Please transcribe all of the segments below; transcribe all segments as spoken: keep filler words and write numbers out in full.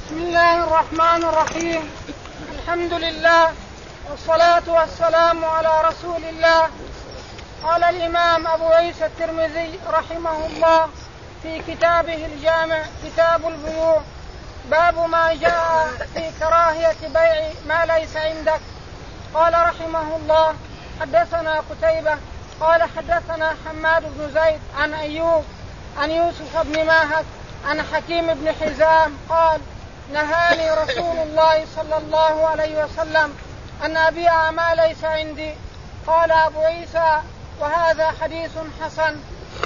بسم الله الرحمن الرحيم. الحمد لله والصلاة والسلام على رسول الله. قال الإمام أبو عيسى الترمذي رحمه الله في كتابه الجامع كتاب البيوع باب ما جاء في كراهية بيع ما ليس عندك. قال رحمه الله حدثنا قتيبة قال حدثنا حماد بن زيد عن أيوب عن يوسف بن ماهك عن حكيم بن حزام قال نهاني رسول الله صلى الله عليه وسلم أن أبيع ما ليس عندي. قال أبو عيسى وهذا حديث حسن.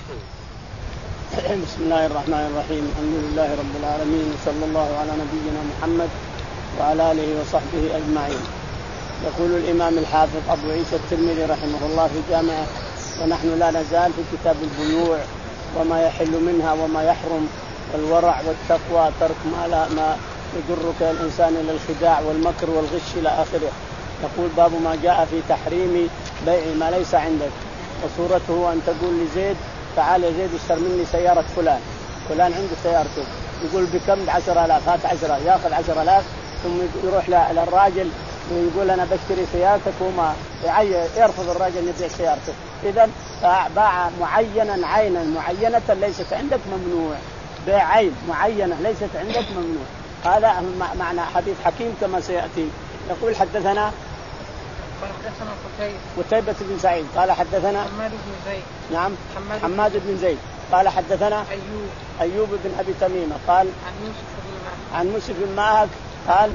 بسم الله الرحمن الرحيم. الحمد لله رب العالمين صلى الله على نبينا محمد وعلى آله وصحبه أجمعين. يقول الإمام الحافظ أبو عيسى الترمذي رحمه الله في جامعه ونحن لا نزال في كتاب البيوع وما يحل منها وما يحرم والورع والتقوى ترك ما لا ما يجرك الإنسان إلى الخداع والمكر والغش إلى آخره. يقول باب ما جاء في تحريم بيع ما ليس عندك. وصورته أن تقول لزيد تعال يا زيد اشتر مني سيارة فلان فلان عنده سيارته يقول بكم عشر آلاف هات عشرة يأخذ عشر آلاف ثم يروح للراجل ويقول أنا بشتري سيارتك وما يرفض الراجل يبيع سيارته. إذن باع معينا عينا معينة ليست عندك ممنوع. بيع عين معينة ليست عندك ممنوع. هذا معنى حديث حكيم كما سيأتي. يقول حدثنا قال حدثنا قتيبة قتيبة بن سعيد قال حدثنا حماد بن زيد نعم حماد, حماد بن زيد قال حدثنا أيوب أيوب بن أبي تميمة قال عن يوسف بن ماهك عن يوسف بن ماهك قال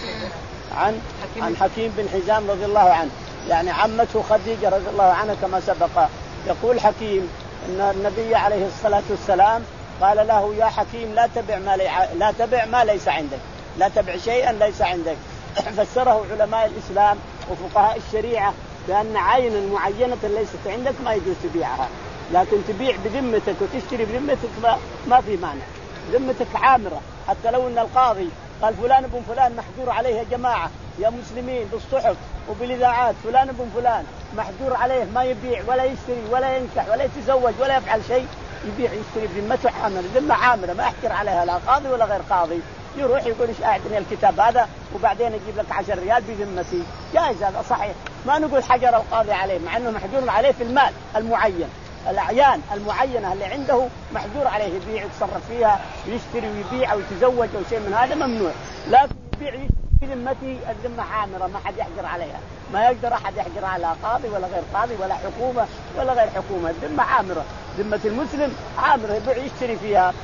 عن عن حكيم بن حزام رضي الله عنه يعني عمته خديجة رضي الله عنها كما سبق. يقول حكيم أن النبي عليه الصلاة والسلام قال له يا حكيم لا تبع ما لي... لا تبع ما ليس عندك لا تبع شيئا ليس عندك. فسره علماء الإسلام وفقهاء الشريعة بأن عين معينة ليست عندك ما يجوز تبيعها لكن تبيع بذمتك وتشتري بذمتك ما, ما في مانع. ذمتك عامرة حتى لو أن القاضي قال فلان ابن فلان محجور عليه يا جماعة يا مسلمين بالصحف وبالإذاعات فلان ابن فلان محجور عليه ما يبيع ولا يشتري ولا ينكح ولا يتزوج ولا يفعل شيء يبيع يشتري بذمته عامرة ذمة عامرة ما أحكر عليها لا قاضي ولا غير قاضي. يروح يقول إيش أعطني الكتاب هذا وبعدين يجيب لك عشر ريال بذمتي جائز هذا صحيح. ما نقول حجر القاضي عليه مع أنه محجور عليه في المال المعين الأعيان المعينة اللي عنده محجور عليه يبيع يتصرف فيها يشتري ويبيع أو يتزوج أو شيء من هذا ممنوع. لكن يبيع بذمتي الذمة عامرة ما حد يحجر عليها ما يقدر أحد يحجر على قاضي ولا غير قاضي ولا حكومة ولا غير حكومة. الذمة عامرة ذمة المسلم عامرة يبيع يشتري فيها.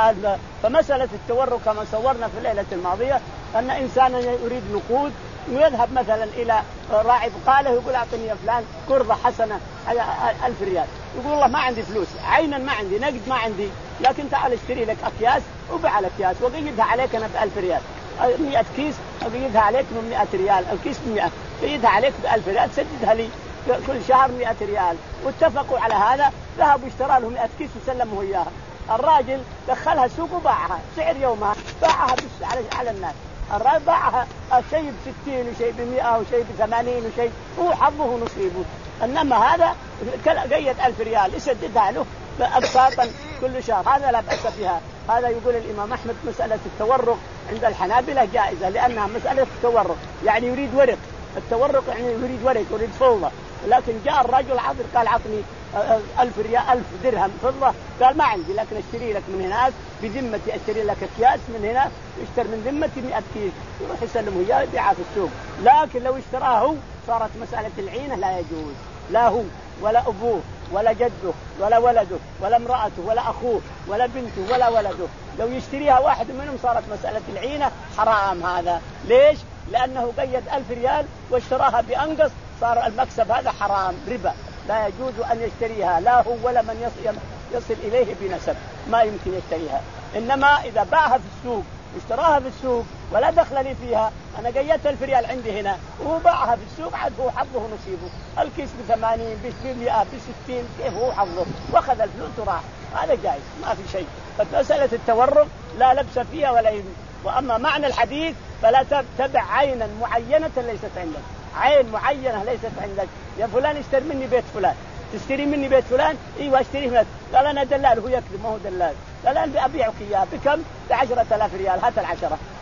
فمسألة التورق كما صورنا في الليلة الماضية أن إنسانا يريد نقود ويذهب مثلا إلى راعي بقاله يقول أعطني يا فلان قرضة حسنة ألف ريال يقول والله ما عندي فلوس عينا ما عندي نقد ما عندي لكن تعال اشتري لك أكياس وبيع الأكياس وقيدها عليك أنا بألف ريال مئة كيس أقيدها عليك من مئة ريال الكيس بمئة قيدها عليك بألف ريال تسددها لي كل شهر مئة ريال. واتفقوا على هذا ذهبوا اشترى له مئة كيس وسلموا إياها. الراجل دخلها السوق وباعها سعر يومها باعها على على الناس. الراجل باعها شيء بستين وشيء بمئة وشيء بثمانين وشيء هو حظه ونصيبه. إنما هذا قيد ألف ريال يسددها له أقساطا كل شهر هذا لا بأس بها. هذا يقول الإمام أحمد مسألة التورق عند الحنابلة جائزة لأنها مسألة التورق يعني يريد ورق. التورق يعني يريد ورق يريد فضة. لكن جاء الرجل عاطل قال عطني ألف ريال ألف درهم فضة قال ما عندي لكن اشتري لك من هناك بذمتي اشتري لك أكياس من هنا اشتر من ذمتي مئة كيس يروح يسلمه إياه يبيعها في السوق. لكن لو اشتراه هو صارت مسألة العينة لا يجوز لا هو ولا أبوه ولا جده ولا ولده ولا امرأته ولا أخوه ولا بنته ولا ولده لو يشتريها واحد منهم صارت مسألة العينة حرام. هذا ليش؟ لأنه قيد ألف ريال واشتراها بأنقص صار المكسب هذا حرام ربا لا يجوز أن يشتريها لا هو ولا من يصل, يصل إليه بنسب ما يمكن يشتريها. إنما إذا باعها في السوق اشتراها في السوق ولا دخل لي فيها أنا قيدت ألف ريال عندي هنا وباعها في السوق عاد هو حظه ونصيبه الكيس بثمانين بمئة بستين كيف هو حظه وأخذ الفلوس وراح هذا جائز ما في شيء. فمسألة التورق لا لبس فيها ولا يجوز. وأما معنى الحديث فلا تتبع عينا معينة ليست عندك عين معينة ليست عندك يا فلان اشتري مني بيت فلان تشتري مني بيت فلان ايوه اشتريه منك قال انا دلال هو يكذب ما هو دلال قال انا ابيعك اياه بكم بعشرة آلاف ريال هات العشرة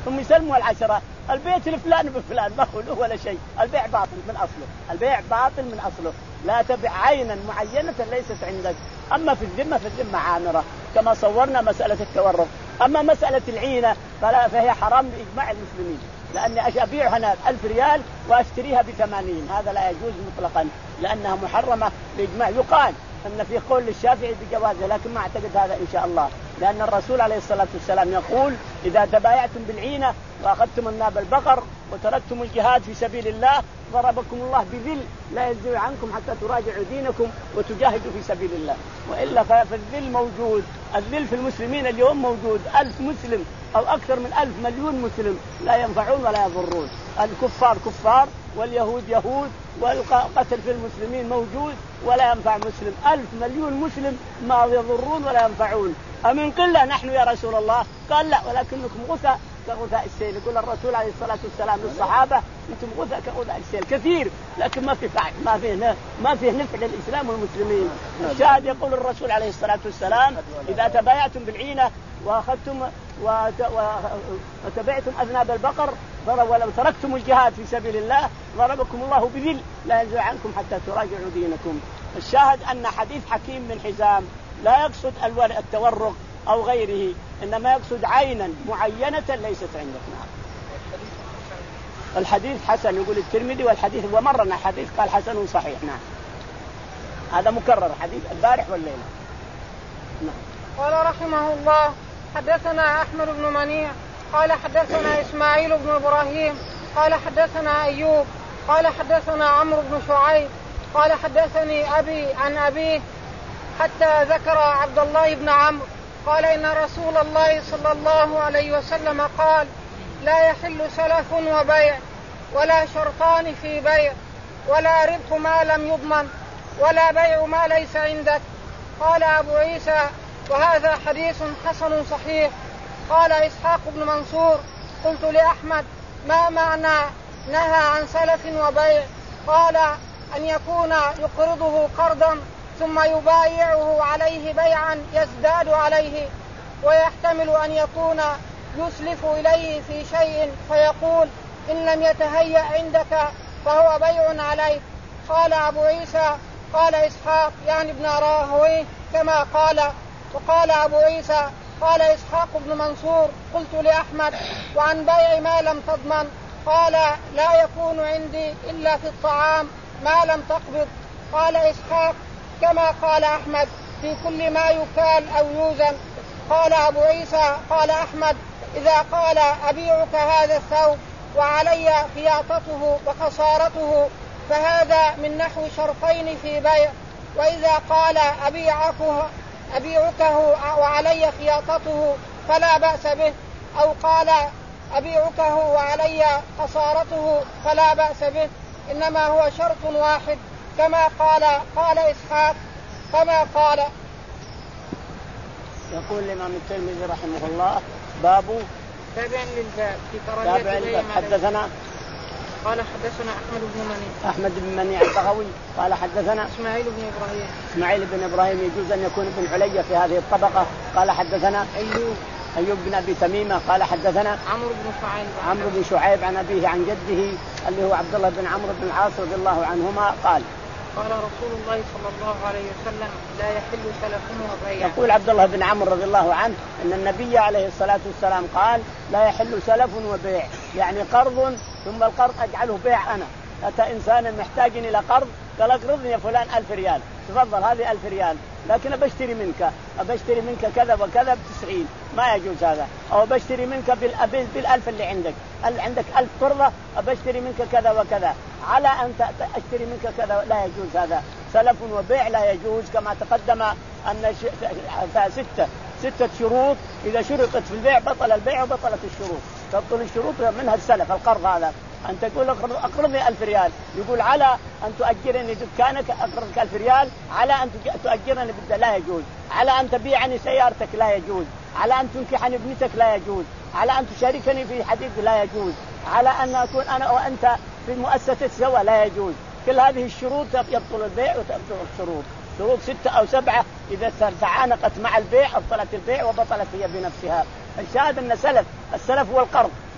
ثم يسلموا العشرة. البيت لفلان بفلان ما هو له ولا شيء. البيع باطل من أصله، البيع باطل من أصله. لا تبع عينا معينة ليست عندك. أما في الذمة فالذمة عامرة كما صورنا مسألة التورق. أما مسألة العينة فهي حرام بإجماع المسلمين، لأني أبيعها أنا ألف ريال وأشتريها بثمانين، هذا لا يجوز مطلقا لأنها محرمة بإجماع. يقال أن في قول الشافعي بجوازه لكن ما أعتقد هذا إن شاء الله، لأن الرسول عليه الصلاة والسلام يقول إذا تبايعتم بالعينة وأخذتم الناب البقر وتركتم الجهاد في سبيل الله ضربكم الله بذل لا ينزع عنكم حتى تراجعوا دينكم وتجاهدوا في سبيل الله. وإلا فالذل موجود، الذل في المسلمين اليوم موجود. ألف مسلم أو أكثر من ألف مليون مسلم لا ينفعون ولا يضرون. الكفار كفار واليهود يهود، والقتل في المسلمين موجود ولا ينفع مسلم. ألف مليون مسلم ما يضرون ولا ينفعون. أمن قلة نحن يا رسول الله؟ قال لا، ولكنكم غثاء كغثاء السيل. يقول الرسول عليه الصلاة والسلام للصحابة أنتم غثاء كغثاء السيل، كثير لكن ما في فعل، ما فيه ما فيه نفع للإسلام والمسلمين. الشاهد يقول الرسول عليه الصلاة والسلام إذا تبايعتم بالعينة وأخذتم وتبعتم أذناب البقر ولو تركتم الجهاد في سبيل الله ضربكم الله بذل لا ينزع عنكم حتى تراجعوا دينكم. الشاهد أن حديث حكيم بن حزام لا يقصد التورق أو غيره، إنما يقصد عينا معينة ليست عندك. الحديث حسن يقول الترمذي، والحديث ومرنا حديث قال حسن صحيح. نعم هذا مكرر حديث البارح والليلة. نعم. قال رحمه الله حدثنا أحمد بن منيع قال حدثنا إسماعيل بن إبراهيم قال حدثنا أيوب قال حدثنا عمرو بن شعيب قال حدثني أبي عن أبيه حتى ذكر عبد الله بن عمرو قال إن رسول الله صلى الله عليه وسلم قال لا يحل سلف وبيع ولا شرطان في بيع ولا ربح ما لم يضمن ولا بيع ما ليس عندك. قال أبو عيسى وهذا حديث حسن صحيح. قال إسحاق بن منصور قلت لأحمد ما معنى نهى عن سلف وبيع؟ قال أن يكون يقرضه قرضا ثم يبايعه عليه بيعا يزداد عليه، ويحتمل أن يكون يسلف إليه في شيء فيقول إن لم يتهيأ عندك فهو بيع عليك. قال أبو عيسى قال إسحاق يعني ابن راهويه كما قال. وقال أبو عيسى قال إسحاق بن منصور قلت لأحمد وعن بيع ما لم تضمن؟ قال لا يكون عندي إلا في الطعام ما لم تقبض. قال إسحاق كما قال أحمد في كل ما يكال أو يوزن. قال أبو عيسى قال أحمد إذا قال أبيعك هذا الثوب وعلي خياطته وخسارته فهذا من نحو شرطين في بيع، وإذا قال أبيعكه أبيعكه وعلي خياطته فلا بأس به، أو قال أبيعكه وعلي خسارته فلا بأس به، إنما هو شرط واحد كما قال. قال إسحاق كما قال. يقول الإمام الترمذي رحمه الله باب تابع للباب في كراهية بيع. حدثنا قال حدثنا أحمد بن منيع أحمد بن منيع البغوي قال حدثنا إسماعيل بن إبراهيم إسماعيل بن إبراهيم يجوز أن يكون ابن علي في هذه الطبقة. قال حدثنا أيوب أيوب بن أبي تميمة قال حدثنا عمرو بن شعيب عمرو بن شعيب عن أبيه عن جده اللي هو عبد الله بن عمرو بن العاص رضي الله عنهما قال قال رسول الله صلى الله عليه وسلم لا يحل سلف وبيع. يقول عبد الله بن عمرو رضي الله عنه أن النبي عليه الصلاة والسلام قال لا يحل سلف وبيع، يعني قرض ثم القرض أجعله بيع. أنا أتى إنسان محتاج إلى قرض قال اقرضني يا فلان ألف ريال، تفضل هذه ألف ريال لكن بشتري منك بشتري منك كذا وكذا بتسعين، ما يجوز هذا. أو بشتري منك بالألف اللي عندك، اللي عندك ألف قرضة بشتري منك كذا وكذا على أن أشتري منك كذا، لا يجوز هذا. سلف وبيع لا يجوز، كما تقدم أن ستة ستة شروط إذا شرطت في البيع بطل البيع وبطلت الشروط. تبطل الشروط منها السلف القرض هذا، أن تقول أقرضني ألف ريال، يقول على أن تؤجرني دكانك أقرضك ألف ريال، على أن تؤجرني بالد لا يجوز، على أن تبيعني سيارتك لا يجوز، على أن تنكحني ابنتك لا يجوز، على أن تشاركني في حديث لا يجوز، على أن أكون أنا وأنت في مؤسسة سوا لا يجوز. كل هذه الشروط يبطل البيع وتبطل الشروط. شروط ستة أو سبعة إذا تعانقت مع البيع أبطلت البيع وبطلت هي بنفسها. الشاهد أن سلف السلف هو القرض،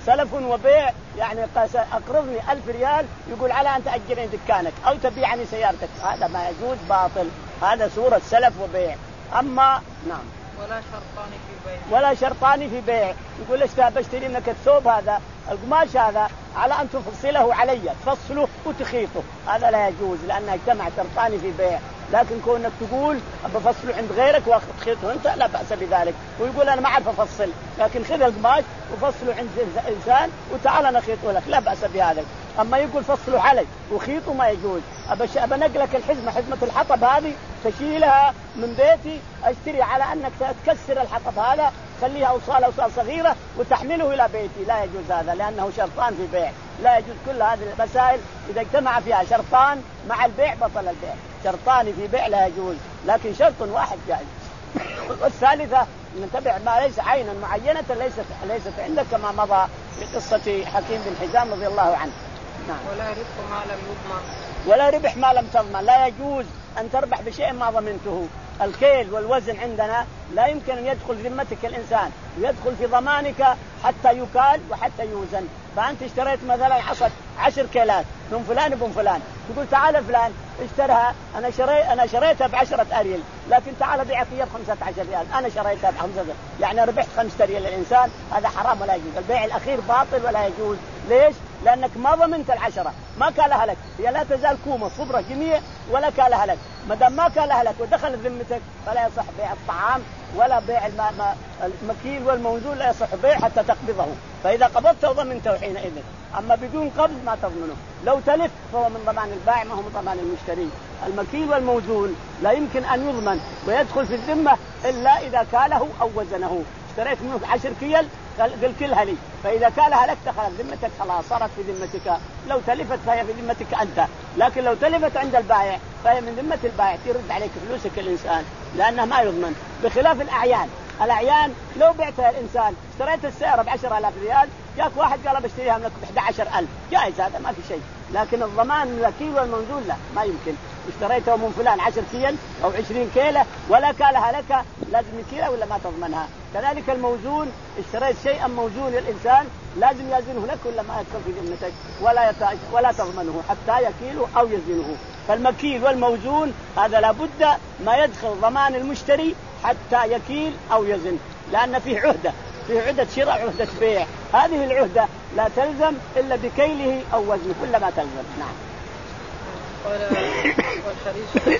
سلف وبيع يعني أقرضني ألف ريال يقول على أن تأجرني دكانك أو تبيعني سيارتك، هذا ما يجوز، باطل، هذا صورة سلف وبيع. أما نعم ولا شرطان في بيع ولا شرطان في بيع، يقول لك بشتري منك الثوب هذا القماش هذا على أن تفصله علي، تفصله وتخيطه، هذا لا يجوز لأنه اجتمع شرطان في بيع. لكن كونك تقول بفصله عند غيرك وتخيطه أنت لا بأس بذلك، ويقول أنا ما أعرف أفصل لكن خذ القماش وفصله عند إنسان وتعال نخيطه لك، لا بأس بهذا. أما يقول فصله علي وخيطه ما يجوز. أبش أبنقلك الحزمة، حزمة الحطب هذه تشيلها من بيتي أشتري على أنك تكسر الحطب هذا خليها أوصال أوصال صغيرة وتحمله إلى بيتي، لا يجوز هذا لأنه شرطان في بيع. لا يجوز كل هذه المسائل إذا اجتمع فيها شرطان مع البيع بطل البيع، شرطان في بيع لا يجوز لكن شرط واحد جائز. والثالثة نتبع ما ليس عينا معينة ليست ليست عندك كما مضى في قصة حكيم بن حزام رضي الله عنه. نعم. ولا ربح ما لم يضمن ولا ربح ما لم تضمن، لا يجوز أن تربح بشيء ما ضمنته. الكيل والوزن عندنا لا يمكن أن يدخل ذمتك الإنسان ويدخل في ضمانك حتى يكال وحتى يوزن. فأنت اشتريت مثلا عصا عشر كيلات من فلان ابن فلان، تقول تعال فلان اشترها أنا شريت أنا شريتها بعشرة أريل لكن تعال بيعك إياها بخمسة عشر ريال، أنا شريتها بخمسة يعني ربحت خمسة ريال للإنسان، هذا حرام ولا يجوز. البيع الأخير باطل ولا يجوز. ليش؟ لأنك ما ضمنت العشرة، ما كالها لك، هي لا تزال كومة صبرة جميع ولا كالها لك، ما دام ما كالها لك ودخل ذمتك فلا يصح بيع الطعام ولا بيع المكيل والموزون، لا يصح بيع حتى تقبضه. فإذا قبضته ضمنته حينئذ، أما بدون قبض ما تضمنه. لو تلف فهو من ضمان البائع ما هو من ضمان المشتري. المكيل والموزون لا يمكن أن يضمن ويدخل في الذمة إلا إذا كاله أو وزنه. اشتريت منه عشر كيل قل كلها لي، فإذا كالها لك دخلت ذمتك خلاص صارت في ذمتك. لو تلفت فهي في ذمتك أنت، لكن لو تلفت عند البائع فهي من ذمة البائع، ترد عليك فلوسك الإنسان لأنه ما يضمن. بخلاف الأعيان، الأعيان لو بعتها الإنسان اشتريت السيارة بعشرة آلاف ريال جاك واحد قال بشتريها منك بإحدى عشر ألف جائز، هذا ما في شيء. لكن الضمان من الكيل والموزون لا، ما يمكن. اشتريته من فلان عشر كيل أو عشرين كيلة ولا كالها لك لازم كيلة ولا ما تضمنها. كذلك الموزون، اشتريت شيئا موزون للإنسان لازم يزنه لك ولا ما يدخل في ذمتك ولا يت... ولا تضمنه حتى يكيله أو يزنه. فالمكيل والموزون هذا لابد ما يدخل ضمان المشتري حتى يكيل أو يزن، لأن فيه عهدة، فيه عهدة شراء عهدة بيع، هذه العهدة لا تلزم إلا بكيله أو وزنه ولا ما تلزم. نعم. قال والحديث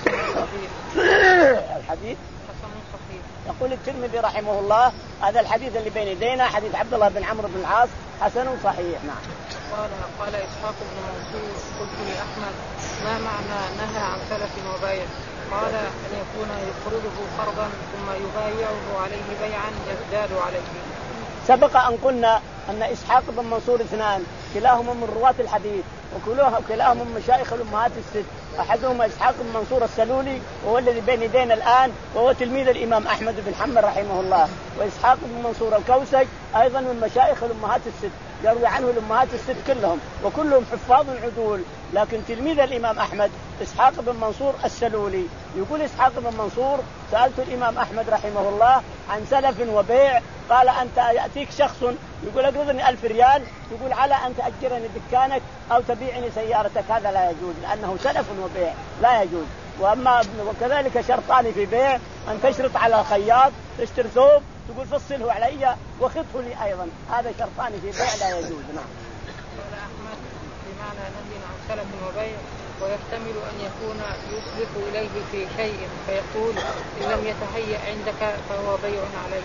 الحديث يقول الترمذي رحمه الله هذا الحديث اللي بين يدينا حديث عبد الله بن عمرو بن العاص حسن صحيح. نعم. قال قال إسحاق بن منصور قلت لأحمد ما معنى نهى عن سلف وبيع؟ قال أن يكون يقرضه قرضا ثم يبايعه عليه بيعا يزداد عليه. سبق أن قلنا أن إسحاق بن منصور اثنان كلاهما من رواة الحديث وكلاهما من مشايخ الأمهات الست. أحدهما إسحاق بن منصور السلولي وهو الذي بين يدينا الآن وهو تلميذ الإمام أحمد بن حنبل رحمه الله، وإسحاق بن منصور الكوسج أيضا من مشايخ الأمهات الست يروي عنه الأمهات الست كلهم وكلهم حفاظ عدول. لكن تلميذ الإمام أحمد إسحاق بن منصور السلولي يقول إسحاق بن منصور سألت الإمام أحمد رحمه الله عن سلف وبيع، قال أنت يأتيك شخص يقول أقرضني ألف ريال يقول على أن تأجرني دكانك أو تبيعني سيارتك، هذا لا يجوز لأنه سلف وبيع لا يجوز. وأما وكذلك شرطان في بيع أن تشرط على الخياط تشتري ثوب تقول فصله علي وخطه لي أيضا، هذا شرطان في بيع لا يجوز. نعم. قال أحمد بمعنى نهي عن سلف وبيع ويحتمل أن يكون يسبق إليه في شيء فيقول إن لم يتهيأ عندك فهو بيع عليك.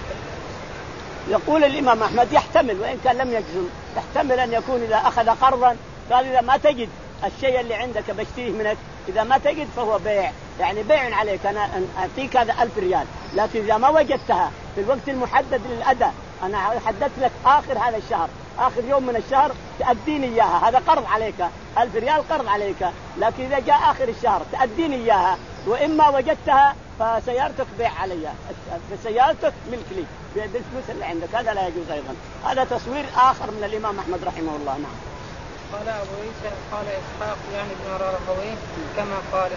يقول الإمام أحمد يحتمل وإن كان لم يجزم، يحتمل أن يكون إذا أخذ قرضا قال إذا ما تجد الشيء اللي عندك بشتريه منك، إذا ما تجد فهو بيع، يعني بيع عليك أنا أعطيك هذا ألف ريال لكن إذا ما وجدتها في الوقت المحدد للأداء أنا حددت لك آخر هذا الشهر آخر يوم من الشهر تأديني إياها، هذا قرض عليك ألف ريال قرض عليك، لكن إذا جاء آخر الشهر تأديني إياها وإما وجدتها فسيارتك بيع علي، سيارتك ملك لي بالفلوس اللي عندك، هذا لا يجوز أيضا. هذا تصوير آخر من الإمام أحمد رحمه الله. نعم. قال أبو عيسى قال إسحاق يعني ابن راهويه كما قال.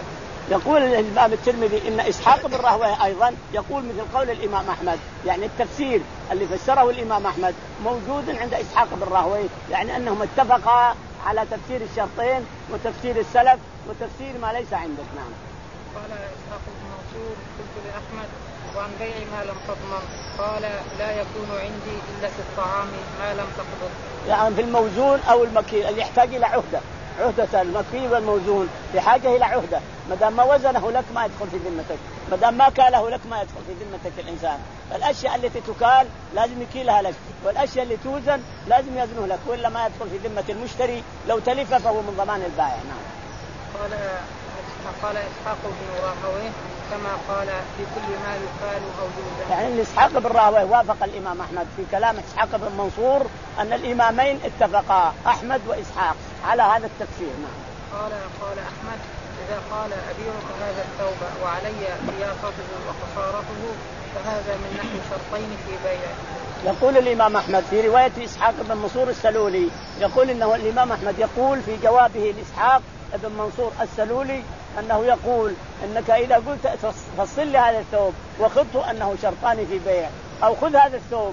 يقول الإمام الترمذي إن إسحاق بن راهويه أيضا يقول مثل قول الإمام أحمد، يعني التفسير اللي فسره الإمام أحمد موجود عند إسحاق بن راهويه، يعني أنهم اتفقا على تفسير الشرطين وتفسير السلف وتفسير ما ليس عندك. نعم. قال إسحاق بن منصور قلت لأحمد وعن بيع ما لم تضمن قال لا يكون عندي إلا في الطعام ما لم تقبض. يعني في الموزون أو المكيل اللي يحتاج إلى عهدة، عهدة المكيل والموزون بحاجة إلى عهدة، ما دام ما وزنه لك ما يدخل في ذمتك، ما دام ما كاله لك ما يدخل في ذمتك الإنسان. الأشياء التي تكال لازم يكيلها لك، والأشياء اللي توزن لازم يزنه لك، وإلا ما يدخل في ذمة المشتري، لو تلف فهو من ضمان البائع. نعم. قال قال إسحاق بن راهويه كما قال في كل ما يقال أو يوزن. يعني إسحاق بن راهويه وافق الإمام أحمد في كلام إسحاق بن منصور أن الإمامين اتفقا أحمد وإسحاق على هذا التفسير. نعم. قال قال أحمد إذا قال أبيعك هذا الثوب وعلي خياطته وقصارته فهذا من نحو شرطين في بيعه. يقول الإمام أحمد في رواية إسحاق بن منصور السلولي، يقول إنه الإمام أحمد يقول في جوابه لإسحاق بن منصور السلولي أنه يقول إنك إذا قلت فصل لي هذا الثوب وخذه أنه شرطان في بيع، أو خذ هذا الثوب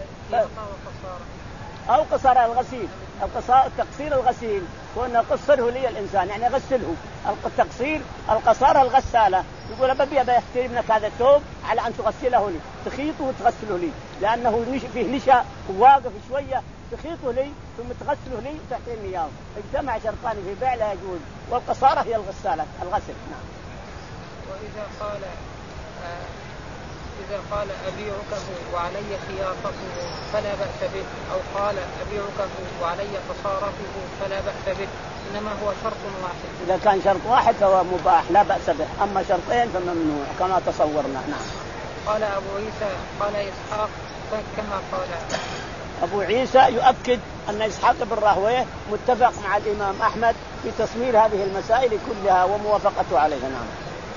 أو قصر الغسيل، التقصير الغسيل وأن قصره لي الإنسان يعني غسله، التقصير القصارة الغسالة، يقول أبي أبي أختار منك هذا الثوب على أن تغسله لي، تخيطه وتغسله لي لأنه فيه نشا واقف شوية، تخيطه لي ثم تغسله لي وتعطيني إياه، اجتمع شرطان في بيع لا يجوز، والقصارة هي الغسالة الغسل. نعم. وإذا قال آه إذا قال أبيعكه وعلي خياطته فلا بأس به، أو قال أبيعكه وعلي قصارته فلا بأس به، إنما هو شرط واحد. إذا كان شرط واحد فهو مباح لا بأس به، أما شرطين فممنوع كما تصورنا. نعم. قال أبو عيسى قال إسحاق كما قال. أبو عيسى يؤكد أن إسحاق بن راهويه متفق مع الإمام أحمد في تصمير هذه المسائل كلها وموافقته عليها. نعم.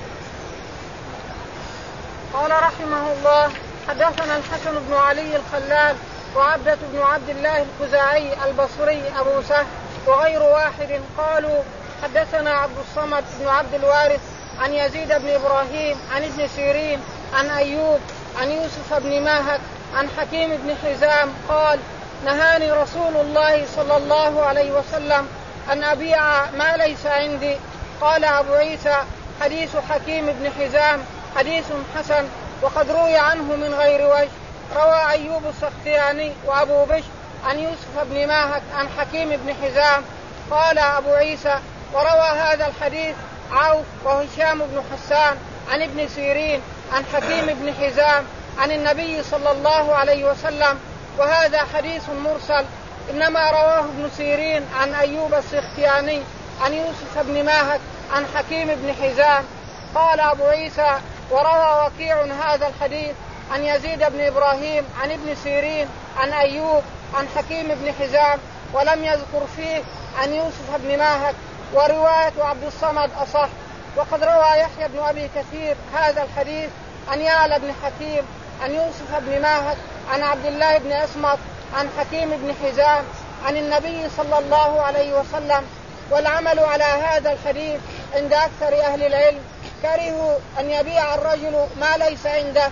قال رحمه الله حدثنا الحسن بن علي الخلال وعبدة بن عبد الله الخزاعي البصري أبو سهل وغير واحد قالوا حدثنا عبد الصمد بن عبد الوارث عن يزيد بن إبراهيم عن ابن سيرين عن أيوب عن يوسف بن ماهك عن حكيم بن حزام قال نهاني رسول الله صلى الله عليه وسلم أن أبيع ما ليس عندي. قال أبو عيسى حديث حكيم بن حزام حديث حسن وقد روي عنه من غير وجه. روى أيوب السختياني وأبو بشر عن يوسف بن ماهك عن حكيم بن حزام. قال أبو عيسى وروى هذا الحديث عوف وهشام بن حسان عن ابن سيرين عن حكيم بن حزام عن النبي صلى الله عليه وسلم، وهذا حديث مرسل، إنما رواه ابن سيرين عن أيوب السختياني عن يوسف بن ماهك عن حكيم بن حزام. قال أبو عيسى وروى وكيع هذا الحديث عن يزيد بن إبراهيم عن ابن سيرين عن أيوب عن حكيم بن حزام ولم يذكر فيه عن يوسف بن ماهك، ورواية عبد الصمد أصح. وقد روى يحيى بن أبي كثير هذا الحديث عن يعلى بن حكيم عن يوسف بن ماهك عن عبد الله بن أسمط عن حكيم بن حزام عن النبي صلى الله عليه وسلم. والعمل على هذا الحديث عند أكثر أهل العلم، كرهوا أن يبيع الرجل ما ليس عنده.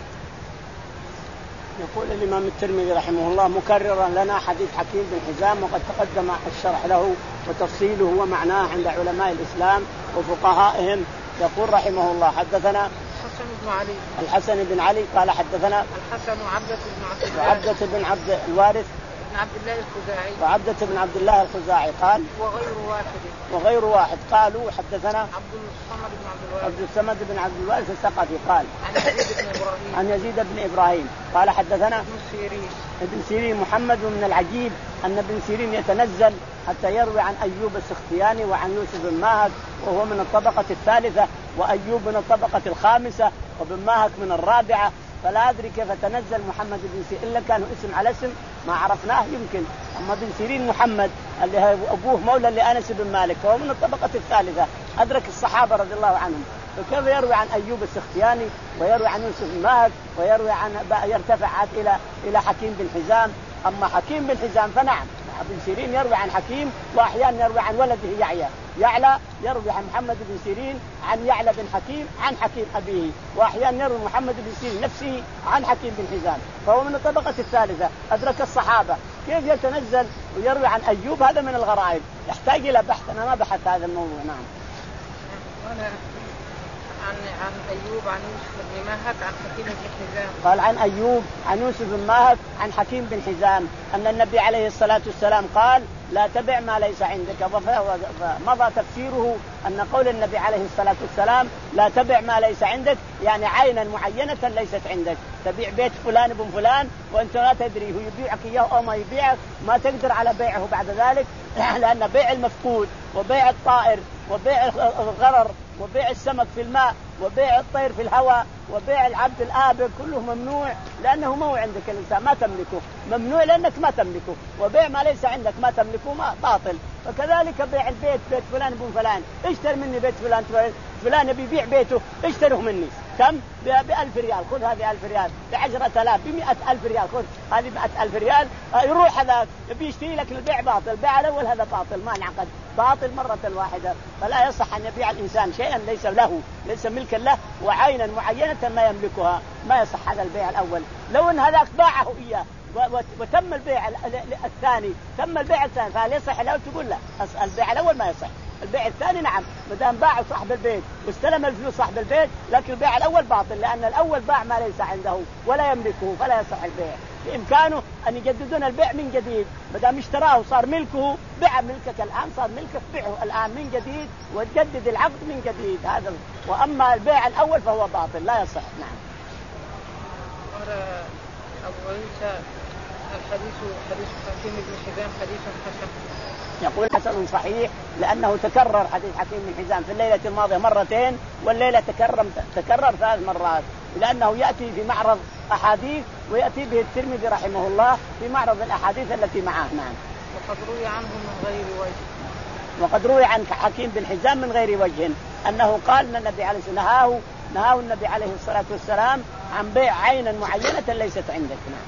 يقول الإمام الترمذي رحمه الله مكررا لنا حديث حكيم بن حزام، وقد تقدم الشرح له وتفصيله ومعناه عند علماء الإسلام وفقهائهم. يقول رحمه الله حدثنا الحسن بن علي الحسن بن علي قال حدثنا الحسن وعبدة بن عبد الوارث وعبدة بن عبد الوارث بن عبد الله الخزاعي وعبدة بن عبد الله الخزاعي قال وغير واحد وغير واحد قالوا حدثنا عبد الصمد بن عبد الوارث عبد الصمد بن عبد الوارث الثقفي قال عن يزيد بن إبراهيم عن يزيد بن إبراهيم قال حدثنا ابن سيرين ابن سيرين محمد. من العجيب أن ابن سيرين يتنزل حتى يروي عن أيوب السختياني وعن يوسف بن ماهك وهو من الطبقة الثالثة، وأيوب من الطبقة الخامسة، وبن ماهك من الرابعة، فلا أدري كيف تنزل محمد بن سيرين إلا كانوا اسم على اسم ما عرفناه يمكن. أما بن سيرين محمد اللي أبوه مولى لأنس بن مالك فهو من الطبقة الثالثة، أدرك الصحابة رضي الله عنهم، فكيف يروي عن أيوب السختياني ويروي عن يوسف بن ماهك ويروي عن يرتفع إلى إلى حكيم بن حزام. أما حكيم بن حزام فنعم ابن سيرين يروي عن حكيم، واحيانا يروي عن ولده يعلى. يعلى يروي عن محمد بن سيرين عن يعلى بن حكيم عن حكيم ابيه، واحيانا يروي محمد بن سيرين نفسه عن حكيم بن حزام، فهو من الطبقه الثالثه ادرك الصحابه. كيف يتنزل ويروي عن ايوب؟ هذا من الغرائب يحتاج الى بحث، انا ما بحث هذا الموضوع. نعم. عن عن ايوب عن يوسف بن ماهك عن حكيم بن حزام. قال عن ايوب عن يوسف بن ماهك عن حكيم بن حزام ان النبي عليه الصلاه والسلام قال لا تبع ما ليس عندك. ومضى تفسيره ان قول النبي عليه الصلاه والسلام لا تبع ما ليس عندك يعني عينا معينه ليست عندك. تبيع بيت فلان ابن فلان وانت لا تدري هو يبيعك اياه او ما يبيعك، ما تقدر على بيعه بعد ذلك، لان بيع المفقود وبيع الطائر وبيع الغرر وبيع السمك في الماء وبيع الطير في الهواء وبيع العبد الآبر كله ممنوع، لأنه مو عندك الإنسان ما تملكه، ممنوع لأنك ما تملكه. وبيع ما ليس عندك ما تملكه ما باطل. فكذلك بيع البيت، بيت فلان ابن فلان، اشتر مني بيت فلان فلان بيبيع بيته اشتره مني كم؟ بألف ريال، خذ هذه ألف ريال، بعشرة آلاف، بمئة ألف ريال، خذ هذه مئة ألف ريال. يروح هذاك يبي يشتري لك البيع باطل، البيع الأول هذا باطل ما انعقد، باطل مرة واحدة. فلا يصح أن يبيع الإنسان شيئا ليس له، ليس ملكا له وعينا معينة ما يملكها، ما يصح هذا البيع الأول. لو أن هذاك باعه إياه وتم البيع الثاني، تم البيع الثاني، فهل يصح له؟ تقول لا، البيع الأول ما يصح. البيع الثاني نعم ما دام باع صاحب البيت واستلم الفلوس صاحب البيت، لكن البيع الأول باطل لأن الأول باع ما ليس عنده ولا يملكه، فلا يصح البيع. بإمكانه أن يجددون البيع من جديد، ما دام اشتراه صار ملكه، بيع ملكك الآن صار ملكك، بيعه الآن من جديد وتجدد العقد من جديد هذا. وأما البيع الأول فهو باطل لا يصح. نعم. قال أبو عيسى الحديث حديث حكيم بن حزام حديث حسن. يقول حسن صحيح لأنه تكرر حديث حكيم بن حزام في الليلة الماضية مرتين، والليلة تكرر تكرر ثلاث مرات، لأنه يأتي في معرض أحاديث ويأتي به الترمذي رحمه الله في معرض الأحاديث التي معه. نعم. وقد روي عنه من غير وجه. وقد روي عن حكيم بن حزام من غير وجه أنه قال أن النبي عليه الصلاة نهاه نهاه النبي عليه الصلاة والسلام عن بيع عينا معينة ليست عندك. نعم.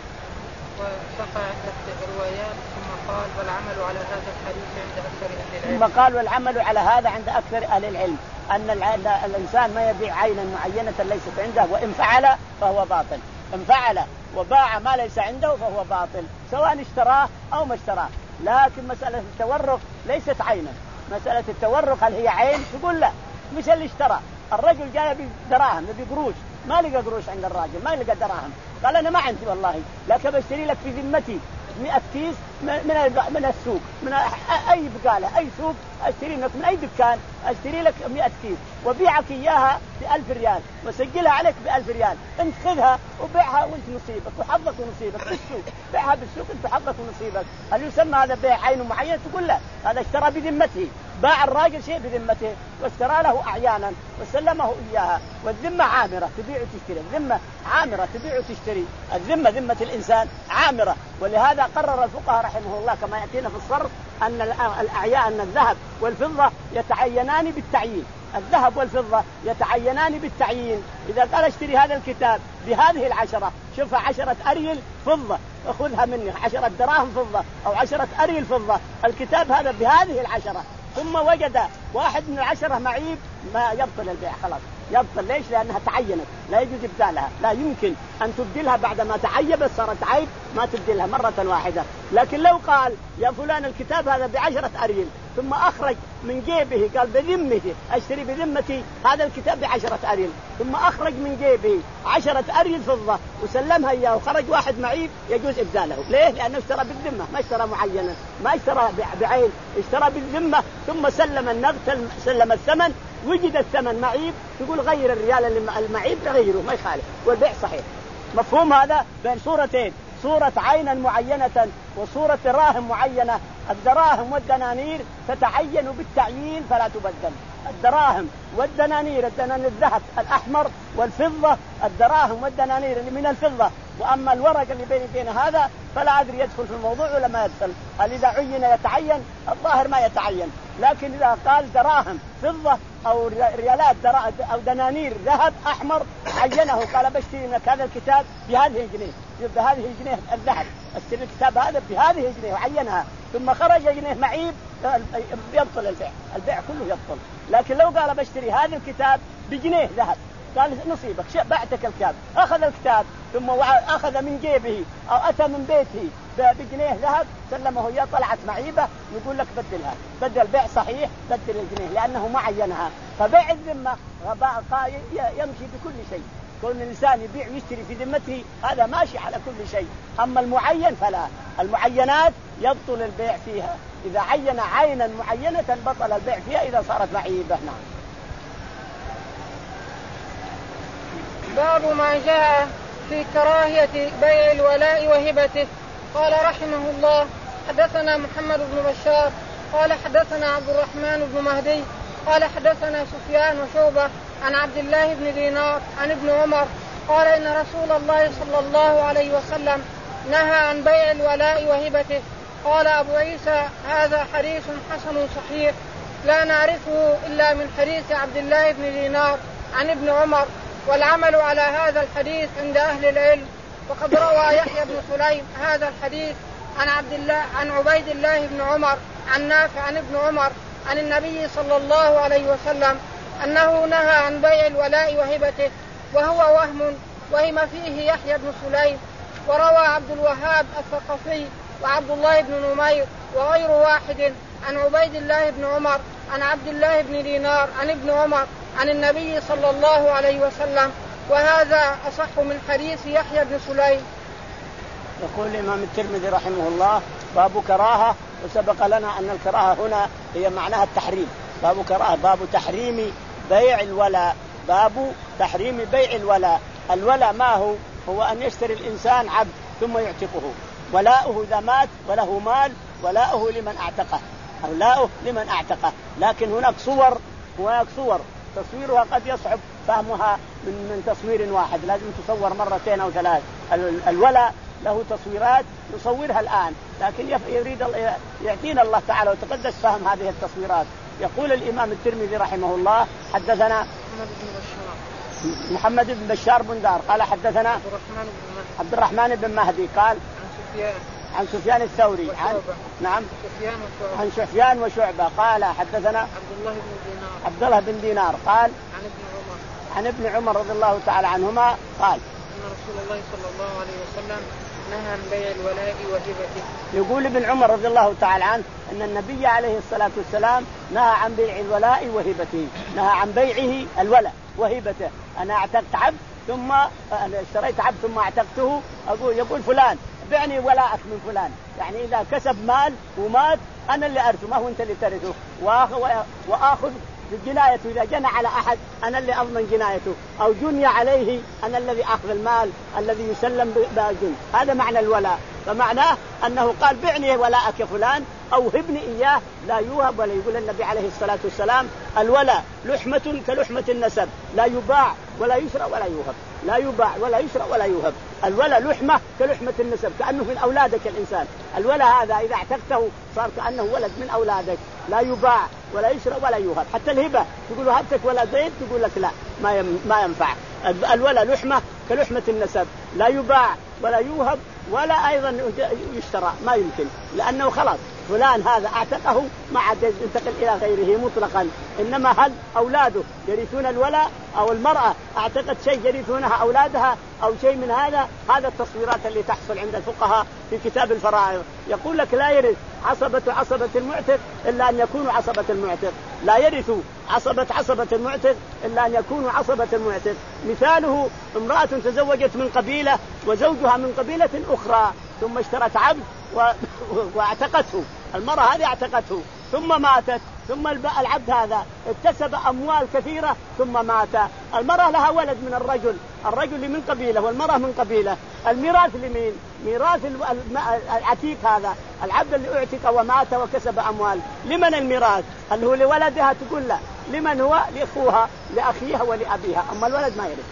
وسقى الروايات ثم قال والعمل على هذا الحديث عند أكثر أهل العلم. ثم قال والعمل على هذا عند أكثر أهل العلم أن الإنسان ما يبيع عينا معينة ليست عنده، وإن فعل فهو باطل. إن فعل وباع ما ليس عنده فهو باطل سواء اشتراه أو ما اشتراه. لكن مسألة التورق ليست عينا. مسألة التورق هل هي عين؟ تقول لا، مش اللي اشترى. الرجل جاي بدراهم يبي قروش، ما لقى قروش عند الراجل، ما لقى دراهم، قال أنا ما عندي والله، لكن بشتري لك في ذمتي مئة كيس من من السوق، من أي بقالة أي سوق أشتري لك من أي دكان، أشتري لك مئة كيس وبيعك إياها بألف ريال وسجلها عليك بألف ريال، أنت خذها وبيعها وأنت نصيبك وحظك ونصيبك في السوق، بيعها بالسوق أنت حظك ونصيبك. هل يسمى هذا بيع عين معين؟ تقول لا، هذا اشترى بذمته، باع الراجل شيء بذمته واشترى له أعيانا وسلمه إياها، والذمة عامرة تبيع وتشتري، الذمة عامرة تبيع وتشتري، الذمة ذمة الإنسان عامرة. ولهذا قرر الفقهاء رحمه الله كما يأتينا في الصرف أن الأعيان أن الذهب والفضة يتعينان بالتعيين، الذهب والفضة يتعينان بالتعيين. إذا قال اشتري هذا الكتاب بهذه العشرة، شوفها عشرة أريل فضة أخذها مني، عشرة دراهم فضة أو عشرة أريل فضة، الكتاب هذا بهذه العشرة، ثم وجد واحد من العشرة معيب، ما يبطل البيع خلاص، يبطل. ليش؟ لأنها تعينت، لا يجوز إبدالها، لا يمكن أن تبدلها بعد ما تعيبت صارت عيب، ما تبدلها مرة واحدة. لكن لو قال يا فلان الكتاب هذا بعشرة أريل ثم أخرج من جيبه قال بذمتي أشتري بذمتي هذا الكتاب بعشرة أريل، ثم أخرج من جيبه عشرة أريل فضة وسلمها إياه وخرج واحد معيب، يجوز إبداله. ليه؟ لأنه اشترى بالذمة، ما اشترى معينا، ما اشترى بعين، اشترى بالذمة ثم سلم النقد، سلم الثمن، وجد الثمن معيب، تقول غير الريال المعيب غيره ما يخالف، والبيع صحيح. مفهوم هذا؟ بين صورتين، صورة عينا معينة وصورة دراهم معينة. الدراهم والدنانير تتعين بالتعيين فلا تبدل، الدراهم والدنانير، الدنانير الذهب الأحمر والفضة، الدراهم والدنانير اللي من الفضة. وأما الورق اللي بين يدينا هذا فلا أدري يدخل في الموضوع ولا ما يدخل، هل إذا عين يتعين؟ الظاهر ما يتعين. لكن إذا قال دراهم فضة أو ريالات أو دنانير ذهب أحمر عينه، قال بشتري لك هذا الكتاب بهذه الجنيه، بهذه الجنيه الذهب اشتري الكتاب هذا بهذه جنيه وعينها ثم خرج جنيه معيب يبطل البيع، البيع كله يبطل. لكن لو قال بشتري هذا الكتاب بجنيه ذهب قال نصيبك بعتك الكتاب، أخذ الكتاب ثم أخذ من جيبه أو أتى من بيته بجنيه ذهب سلمه هي طلعت معيبة يقول لك بدلها، بدل بيع صحيح بدل الجنيه لأنه ما عينها. فبيع الذمة يمشي بكل شيء، كون الإنسان يبيع ويشتري في ذمته هذا ماشي على كل شيء. أما المعين فلا، المعينات يبطل البيع فيها، إذا عين عينا معينة بطل البيع فيها إذا صارت معيبة. نعم. باب ما جاء في كراهية بيع الولاء وهبته. قال رحمه الله حدثنا محمد بن بشار قال حدثنا عبد الرحمن بن مهدي قال حدثنا سفيان وشعبة عن عبد الله بن دينار عن ابن عمر قال إن رسول الله صلى الله عليه وسلم نهى عن بيع الولاء وهبته. قال أبو عيسى هذا حديث حسن صحيح لا نعرفه إلا من حديث عبد الله بن دينار عن ابن عمر، والعمل على هذا الحديث عند أهل العلم. وقد روى يحيى بن سليم هذا الحديث عن عبد الله عن عبيد الله بن عمر عن نافع عن ابن عمر عن النبي صلى الله عليه وسلم أنه نهى عن بيع الولاء وهبته، وهو وهم وهم فيه يحيى بن سليم. وروى عبد الوهاب الثقفي وعبد الله بن نمير وغير واحد عن عبيد الله بن عمر عن عبد الله بن دينار عن ابن عمر عن النبي صلى الله عليه وسلم، وهذا أصح من حديث يحيى بن سليم. يقول الإمام الترمذي رحمه الله باب كراهة، وسبق لنا أن الكراهة هنا هي معناها التحريم. باب كراهة باب تحريم بيع الولاء، باب تحريم بيع الولاء. الولاء ما هو؟ هو أن يشتري الإنسان عبد ثم يعتقه، ولاؤه إذا مات وله مال ولاؤه لمن أعتقه، ولاؤه لمن أعتقه. لكن هناك صور، هناك صور تصويرها قد يصعب فهمها من من تصوير واحد، لازم تصور مرتين أو ثلاث. الولاء له تصويرات نصورها الآن، لكن يريد يعطينا الله تعالى وتقدس فهم هذه التصويرات. يقول الإمام الترمذي رحمه الله حدثنا محمد بن بشار بن دار قال حدثنا عبد الرحمن بن عبد الرحمن بن مهدي قال عن سفيان عن سفيان الثوري عن نعم سفيان وشعبة عن سفيان وشعبة قال حدثنا عبد الله بن دينار عبد الله بن دينار قال عن ابن عمر عن ابن عمر رضي الله تعالى عنهما قال أن رسول الله صلى الله عليه وسلم نهى عن بيع الولاء وهبته. يقول ابن عمر رضي الله تعالى عنه أن النبي عليه الصلاة والسلام نهى عن بيع الولاء وهبته، نهى عن بيعه الولاء وهبته. أنا اعتقت عبد ثم أنا اشتريت عبد ثم اعتقته، أقول يقول فلان بعني ولاءك من فلان، يعني إذا كسب مال ومات أنا اللي أرثه ما هو أنت اللي ترثه، وآخذ جنايته إذا جنى على أحد أنا اللي أضمن جنايته، أو جني عليه أنا الذي أخذ المال الذي يسلم بالجن. هذا معنى الولاء. فمعناه أنه قال بعني ولاءك يا فلان أو هبني إياه لا يوهب ولا. يقول النبي عليه الصلاة والسلام الولاء لحمة كلحمة النسب، لا يباع ولا يشرى ولا يوهب، لا يباع ولا يشرى ولا يوهب. الولاء لحمة كلحمة النسب، كأنه من أولادك الإنسان. الولاء هذا إذا اعتقته صار كأنه ولد من أولادك، لا يباع ولا يشرى ولا يوهب. حتى الهبة تقول هبتك ولا زيد تقول لك لا ما ينفع. الولاء لحمة كلحمة النسب، لا يباع ولا يوهب ولا أيضا يشترى، ما يمكن، لأنه خلاص فلان هذا اعتقه ما عاد ينتقل إلى غيره مطلقا. إنما هل أولاده يرثون الولاء أو المرأة اعتقت شيء يرثونها أولادها أو شيء من هذا؟ هذا التصويرات اللي تحصل عند الفقهاء في كتاب الفرائض. يقول لك لا يرث عصبة عصبة المعتق إلا أن يكونوا عصبة المعتق، لا يرث عصبة عصبة المعتق إلا أن يكونوا عصبة المعتق. مثاله امرأة تزوجت من قبيلة وزوجها من قبيلة أخرى ثم اشترت عبد و... واعتقته، المرأة هذه اعتقته ثم ماتت، ثم العبد هذا اكتسب أموال كثيرة ثم مات. المرأة لها ولد من الرجل، الرجل من قبيلة والمرأة من قبيلة. الميراث لمين؟ ميراث العتيق هذا العبد اللي اعتق ومات وكسب أموال. لمن الميراث؟ اللي هو لولدها تقول لا، لمن هو؟ لأخوها لأخيها ولأبيها، أما الولد ما يرث.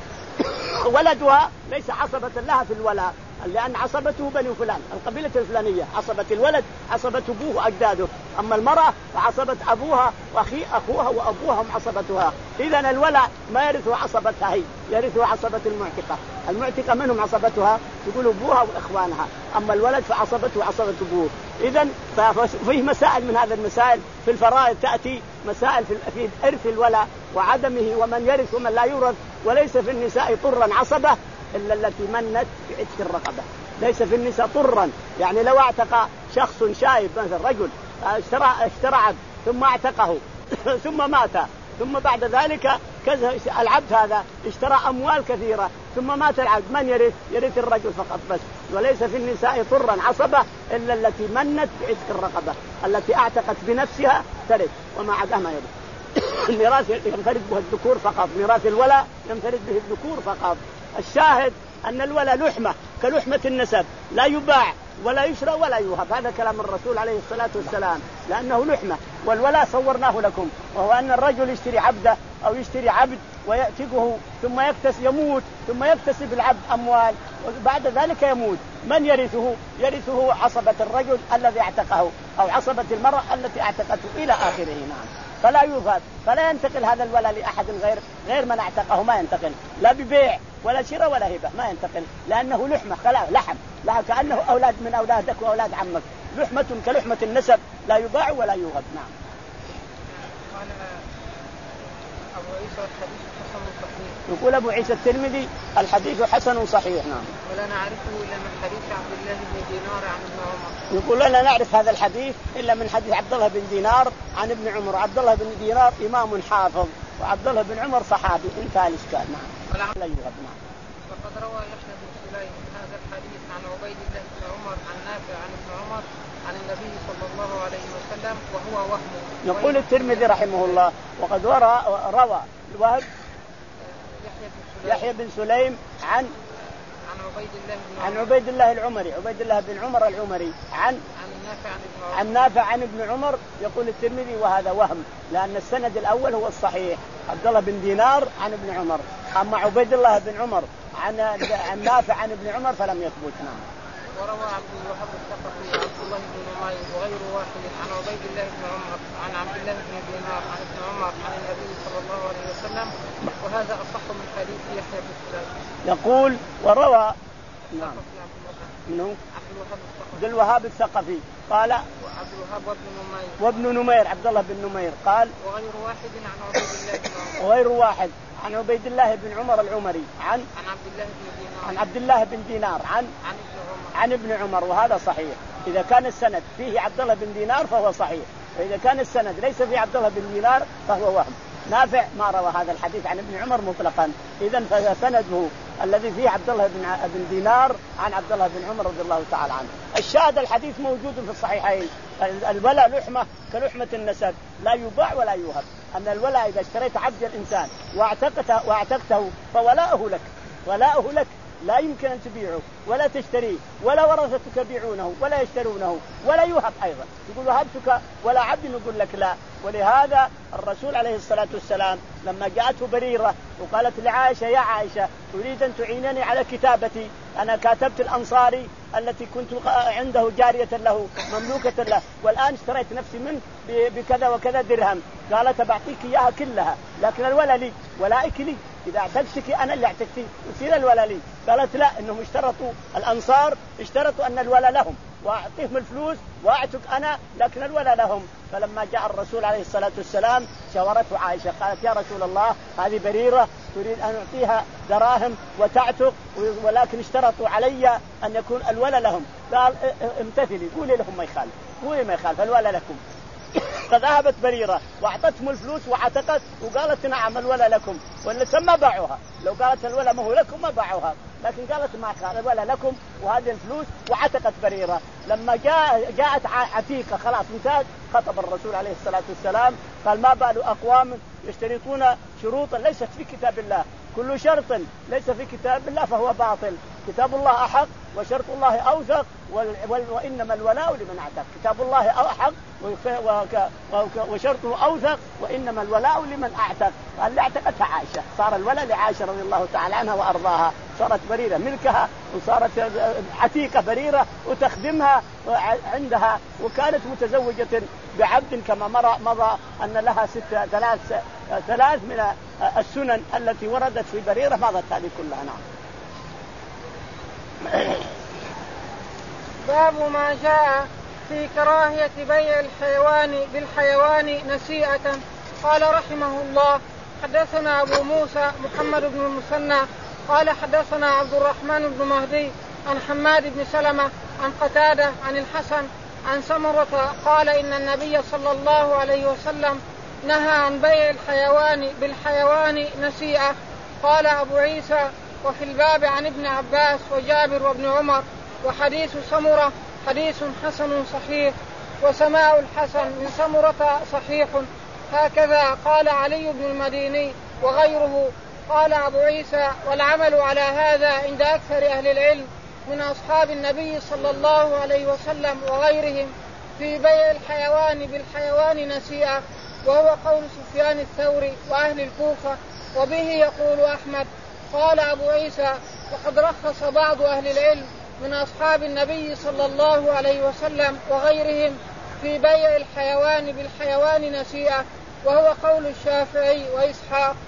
ولدها ليس عصبة لها في الولاء، لأن عصبته بني فلان القبيلة الفلانية، عصبة الولد عصبة أبوه وأجداده، أما المرأة عصبة أبوها وأخي أخوها وأبوها هم عصبتها. إذن الولاء ما يرثه عصبتها هي، يرثه عصبة المعتقة. المعتقة منهم عصبتها؟ يقول أبوها وإخوانها، أما الولد فعصبته عصبة أبوه. إذن فيه مسائل من هذا المسائل في الفرائض تأتي مسائل في إرث الولد وعدمه ومن يرث ومن لا يورث. وليس في النساء طرا عصبة إلا التي منت بعتق الرقبة. ليس في النساء طرا، يعني لو اعتق شخص شايب مثلا رجل اشترى اشترى عبد ثم اعتقه ثم مات، ثم بعد ذلك كذا العبد هذا اشترى أموال كثيرة ثم مات العبد، من يرث؟ يرث الرجل فقط بس. وليس في النساء طرا عصبة إلا التي منت بعتق الرقبة، التي اعتقت بنفسها ترث وما عداها ما يرث. الميراث ينفرد به الذكور فقط، ميراث الولاء ينفرد به الذكور فقط. الشاهد أن الولاء لحمة كلحمة النسب، لا يباع ولا يشرى ولا يوهب. هذا كلام الرسول عليه الصلاة والسلام، لأنه لحمة. والولاء صورناه لكم، وهو أن الرجل يشتري عبده أو يشتري عبد ويأتقه ثم يكتسب يموت ثم يكتسب العبد أموال وبعد ذلك يموت. من يرثه؟ يرثه عصبة الرجل الذي اعتقه أو عصبة المرأة التي اعتقته إلى آخره. نعم. فلا يوهب، فلا ينتقل هذا الولاء لأحد غير غير من اعتقه، ما ينتقل لا ببيع ولا شراء ولا هبة، ما ينتقل، لأنه لحمة خلاص لحم، لا كأنه أولاد من أولادك وأولاد عمك، لحمة كلحمة النسب لا يباع ولا يوهب. نعم. أبو عيسى الحديث حسن صحيح. يقول أبو عيسى الترمذي الحديث حسن صحيح. نعم. ولا نعرفه إلا من حديث عبد الله بن دينار عن ابن عمر. يقول لا نعرف هذا الحديث إلا من حديث عبد الله بن دينار عن ابن عمر. عبد الله بن دينار إمام حافظ، وعبد الله بن عمر صحابي، انتهى الإشكال. نعم. لا يوهب. نعم. وقد روى يحيى بن سليم هذا الحديث عن عبيد الله بن عمر عن نافع عن ابن عمر عن النبي صلى الله عليه وسلم وهو وهم. يقول الترمذي رحمه الله وقد روى الوهب يحيى بن سليم عن عن عبيد الله بن عن عبيد الله العمري عبيد الله بن عمر العمري عن عن نافع عن ابن عمر عن نافع عن ابن عمر. يقول الترمذي وهذا وهم، لأن السند الأول هو الصحيح، عبد الله بن دينار عن ابن عمر، أما عبيد الله بن عمر عن عن نافع عن ابن عمر فلم يثبت. نعم. وروى عبد الوهاب الثقفي عبد الله بن نمير وغير واحد عن عبيد الله بن عمر عن عبد الله بن دينار عن ابن عمر عن النبي صلى الله عليه وسلم، وهذا أصح من حديث يحيى بن سليم. يقول وروى نعم منه عبد الوهاب الثقفي قال وعبد الوهاب وابن نمير وابن نمير عبد الله بن نمير قال وغير واحد عن عبيد الله بن عمر وغير واحد عن عبيد الله بن عمر العمري عن عن عبد الله بن دينار عن عبد الله بن دينار عن عن ابن عمر عن ابن عمر، وهذا صحيح. إذا كان السند فيه عبد الله بن دينار فهو صحيح، وإذا كان السند ليس فيه عبد الله بن دينار فهو وهم. نافع ما روى هذا الحديث عن ابن عمر مطلقا، إذن فسنده الذي فيه عبد الله بن دينار عن عبد الله بن عمر رضي الله تعالى عنه. الشاهد الحديث موجود في الصحيحين، الولاء لحمة كلحمة النسب، لا يباع ولا يوهب. أن الولاء إذا اشتريت عبد الإنسان واعتقته, واعتقته فولاؤه لك، ولاؤه لك لا يمكن أن تبيعه ولا تشتريه، ولا ورثتك يبيعونه ولا يشترونه، ولا يوهب أيضا. يقول وهبتك ولا عبد، يقول لك لا. ولهذا الرسول عليه الصلاة والسلام لما جاءته بريرة وقالت لعائشة يا عائشة أريد أن تعينني على كتابتي، أنا كاتبت الأنصاري التي كنت عنده جارية له مملوكة له، والآن اشتريت نفسي منه بكذا وكذا درهم، قالت بعطيك إياها كلها لكن الولا لي، ولائك لي، إذا اعتقتك أنا اللي اعتقتي يصير الولا لي. قالت لا، إنهم اشترطوا الأنصار اشترطوا أن الولا لهم وأعطيهم الفلوس وأعتق أنا، لكن الولا لهم. فلما جاء الرسول عليه الصلاة والسلام شاورته عائشة قالت يا رسول الله هذه بريرة تريد أن أعطيها دراهم وتعتق، ولكن اشترطوا علي أن يكون الولا لهم. قال امتثلي قولي لهم ما يخالف، قولي ما يخالف الولا لكم. فذهبت بريرة وأعطتهم الفلوس وعتقت وقالت نعم الولا لكم، ولا ما باعوها. لو قالت الولا ما هو لكم ما باعوها، لكن قالت ما قال الولا لكم وهذه الفلوس وعتقت بريرة. لما جاء جاءت عتيقة خلاص انتهت، خطب الرسول عليه الصلاة والسلام قال ما بال أقوام يشترطون شروطا ليست في كتاب الله، كل شرط ليس في كتاب الله فهو باطل، كتاب الله أحق وشرط الله أوثق، وإنما الولاء لمن اعتق. كتاب الله أحق وشرطه أوثق، وإنما الولاء لمن اعتق. قال لا اعتقتها عائشة، صار الولاء لعائشة رضي الله تعالى عنها وأرضاها، صارت بريرة ملكها وصارت عتيقة بريرة وتخدمها عندها، وكانت متزوجة بعبد كما مضى أن لها ست ثلاث ثلاث من السنن التي وردت في بريرة مضت هذه كلها. نعم. باب ما جاء في كراهية بيع الحيوان بالحيوان نسيئة. قال رحمه الله: حدثنا أبو موسى محمد بن المثنى قال حدثنا عبد الرحمن بن مهدي عن حماد بن سلمة عن قتادة عن الحسن عن سمرة قال إن النبي صلى الله عليه وسلم نهى عن بيع الحيوان بالحيوان نسيئة. قال أبو عيسى: وفي الباب عن ابن عباس وجابر وابن عمر. وحديث سمرة حديث حسن صحيح، وسماع الحسن من سمرة صحيح. هكذا قال علي بن المديني وغيره. قال أبو عيسى: والعمل على هذا عند أكثر أهل العلم من أصحاب النبي صلى الله عليه وسلم وغيرهم في بيع الحيوان بالحيوان نسيئة، وهو قول سفيان الثوري وأهل الكوفة، وبه يقول أحمد. قال أبو عيسى: وقد رخص بعض أهل العلم من أصحاب النبي صلى الله عليه وسلم وغيرهم في بيع الحيوان بالحيوان نسيئة، وهو قول الشافعي وإسحاق.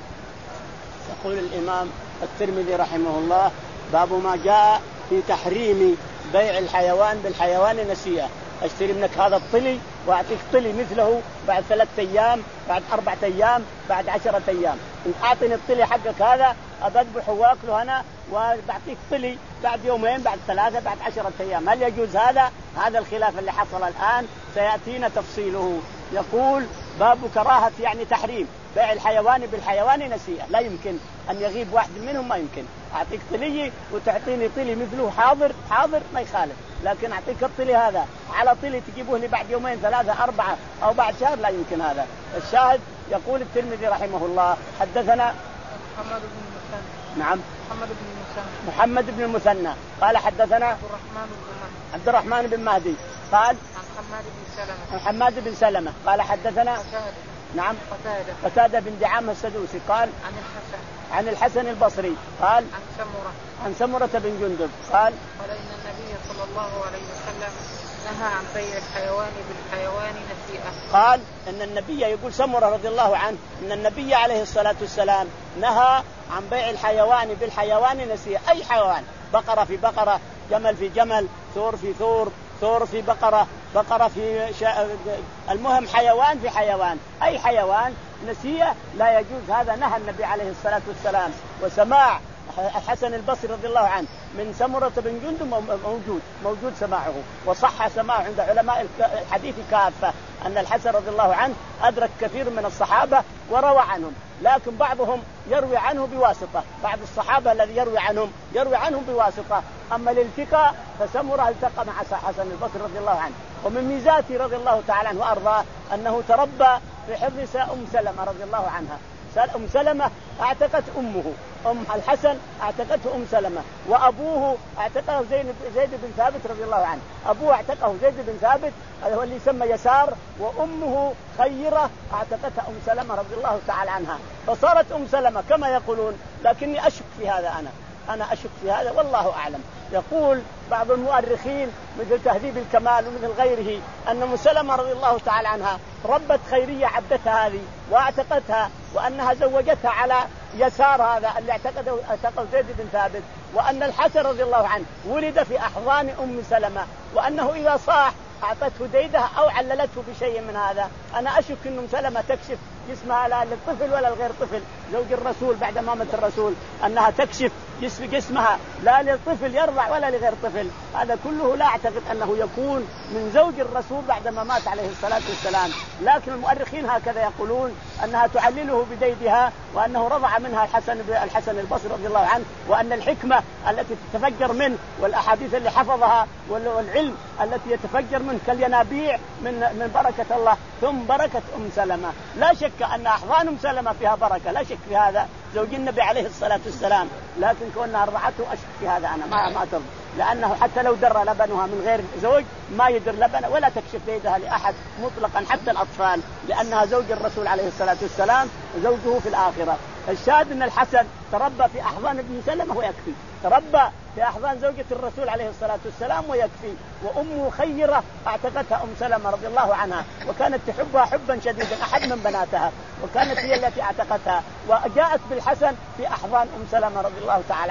يقول الإمام الترمذي رحمه الله: باب ما جاء في تحريم بيع الحيوان بالحيوان نسيئة. اشتري منك هذا الطلي واعطيك طلي مثله بعد ثلاثة ايام، بعد اربعة ايام، بعد عشرة ايام. انت اعطني الطلي حقك هذا اذبحه واكله انا وبعطيك طلي بعد يومين، بعد ثلاثة، بعد عشرة ايام. هل يجوز هذا؟ هذا الخلاف اللي حصل الان سياتينا تفصيله. يقول: باب كراهة يعني تحريم بيع الحيوان بالحيوان نسيئة. لا يمكن ان يغيب واحد منهم، ما يمكن. اعطيك طلي وتعطيني طلي مثله حاضر حاضر ما يخالف، لكن اعطيك الطلي هذا على طلي تجيبه لي بعد يومين ثلاثة أربعة أو بعد شهر، لا يمكن هذا. الشاهد يقول الترمذي رحمه الله: حدثنا محمد بن المثنى. نعم محمد بن المثنى. محمد بن المثنى قال حدثنا عبد الرحمن بن مهدي. عبد الرحمن بن مهدي قال عن حماد بن سلمة. عن حماد بن سلمة قال حدثنا قتادة. نعم قتادة. قتادة بن دعامة السدوسي قال عن الحسن. عن الحسن البصري قال عن سمرة. عن سمرة بن جندب قال قال إن النبي صلى الله عليه وسلم نهى عن بيع الحيوان بالحيوان نسيئة. قال ان النبي يقول سمرة رضي الله عنه ان النبي عليه الصلاة والسلام نهى عن بيع الحيوان بالحيوان نسيئة. اي حيوان، بقرة في بقرة، جمل في جمل، ثور في ثور، ثور في بقرة، بقرة في شا... المهم حيوان في حيوان، اي حيوان نسيئة لا يجوز. هذا نهى النبي عليه الصلاة والسلام. وسماع الحسن البصري رضي الله عنه من سمرة بن جندب موجود موجود سماعه، وصح سماعه عند علماء الحديث كافة أن الحسن رضي الله عنه أدرك كثير من الصحابة وروى عنهم، لكن بعضهم يروي عنه بواسطة. بعض الصحابة الذي يروي عنهم يروي عنهم بواسطة، أما الالتقاء فسمرة التقى مع حسن البصري رضي الله عنه. ومن ميزاته رضي الله تعالى عنه وأرضاه أنه تربى في حفظ أم سلمة رضي الله عنها. أم سلمة اعتقت أمه، أم الحسن اعتقته أم سلمة، وأبوه اعتقه زيد, زيد بن ثابت رضي الله عنه. أبوه اعتقه زيد بن ثابت هو اللي يسمى يسار، وأمه خيرة اعتقتها أم سلمة رضي الله تعالى عنها، فصارت أم سلمة كما يقولون. لكني أشك في هذا، أنا أنا أشك في هذا والله أعلم. يقول بعض المؤرخين مثل تهذيب الكمال ومثل غيره أن أم سلمة رضي الله تعالى عنها ربت خيرية عبدتها هذه واعتقتها، وأنها زوجتها على يسار هذا اللي اعتقده اعتقه زيد بن ثابت، وأن الحسن رضي الله عنه ولد في أحضان أم سلمة، وأنه إذا صاح أعطته ديدها أو عللته بشيء من هذا. أنا أشك أن أم سلمة تكشف جسمها لا للطفل ولا الغير طفل، زوج الرسول بعد ما مات الرسول أنها تكشف جسم جسمها لا للطفل يرضع ولا لغير طفل. هذا كله لا أعتقد أنه يكون من زوج الرسول بعد ما مات عليه الصلاة والسلام، لكن المؤرخين هكذا يقولون أنها تعلله بديدها، وأنه رضع منها الحسن الحسن البصري رضي الله عنه، وأن الحكمة التي تتفجر منه والأحاديث اللي حفظها والعلم التي يتفجر منه كالينابيع من من بركة الله ثم بركة أم سلمة. لا شك أن أحضان أم سلمة فيها بركة، لا شك في هذا، زوج النبي عليه الصلاة والسلام، لكن كونها رضعته أشك في هذا أنا ما ما ترضى، لأنه حتى لو در لبنها من غير زوج ما يدر لبنها ولا تكشف يدها لأحد مطلقا حتى الأطفال، لأنها زوج الرسول عليه الصلاة والسلام وزوجه في الآخرة. الشاهد أن الحسن تربى في أحضان ابن سلمة ويكفي، تربى في أحضان زوجة الرسول عليه الصلاة والسلام ويكفي. وأمه خيرة اعتقتها أم سلمة رضي الله عنها، وكانت تحبها حبا شديدا، أحد من بناتها، وكانت هي التي اعتقتها، وجاءت بالحسن في أحضان أم سلمة رضي الله تعالى عنها.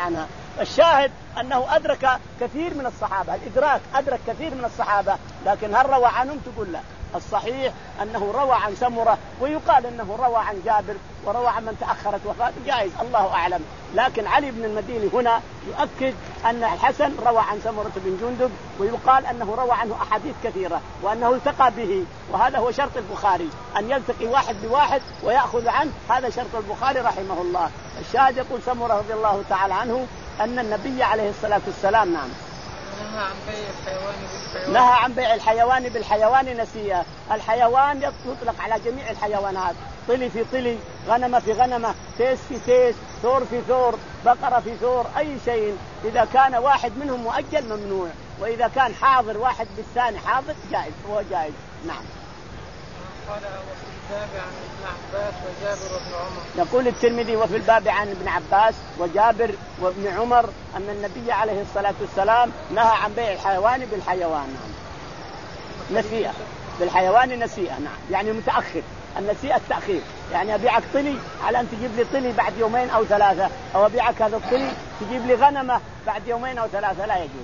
الشاهد أنه أدرك كثير من الصحابة، الإدراك أدرك كثير من الصحابة، لكن هل روى عنهم؟ تقول لا. الصحيح أنه روى عن سمرة، ويقال أنه روى عن جابر، وروى عن من تأخرت وفاته، جائز الله أعلم. لكن علي بن المديني هنا يؤكد أن الحسن روى عن سمرة بن جندب، ويقال أنه روى عنه أحاديث كثيرة، وأنه التقى به، وهذا هو شرط البخاري، أن يلتقي واحد بواحد ويأخذ عنه، هذا شرط البخاري رحمه الله. الشاهد يقول سمرة رضي الله تعالى عنه أن النبي عليه الصلاة والسلام نعم نهى عن بيع الحيوان بالحيوان نهى عن بيع الحيوان بالحيوان نسيئة. الحيوان يطلق على جميع الحيوانات، طلي في طلي، غنمة في غنمة، تيس في تيس، ثور في ثور، بقرة في ثور، أي شيء إذا كان واحد منهم مؤجل ممنوع، وإذا كان حاضر واحد بالثاني حاضر جائز، هو جائز. نعم. قال وفي الباب عن ابن عباس وجابر وابن عمر. يقول الترمذي وفي الباب عن ابن عباس وجابر وابن عمر أن النبي عليه الصلاة والسلام نهى عن بيع الحيوان بالحيوان نعم. نسيئة، بالحيوان نسيئة نعم، يعني متأخر. النسيئة التأخير، يعني أبيعك طلي على أن تجيب لي طلي بعد يومين أو ثلاثة، أو أبيعك هذا الطلي تجيب لي غنمة بعد يومين أو ثلاثة، لا يجوز.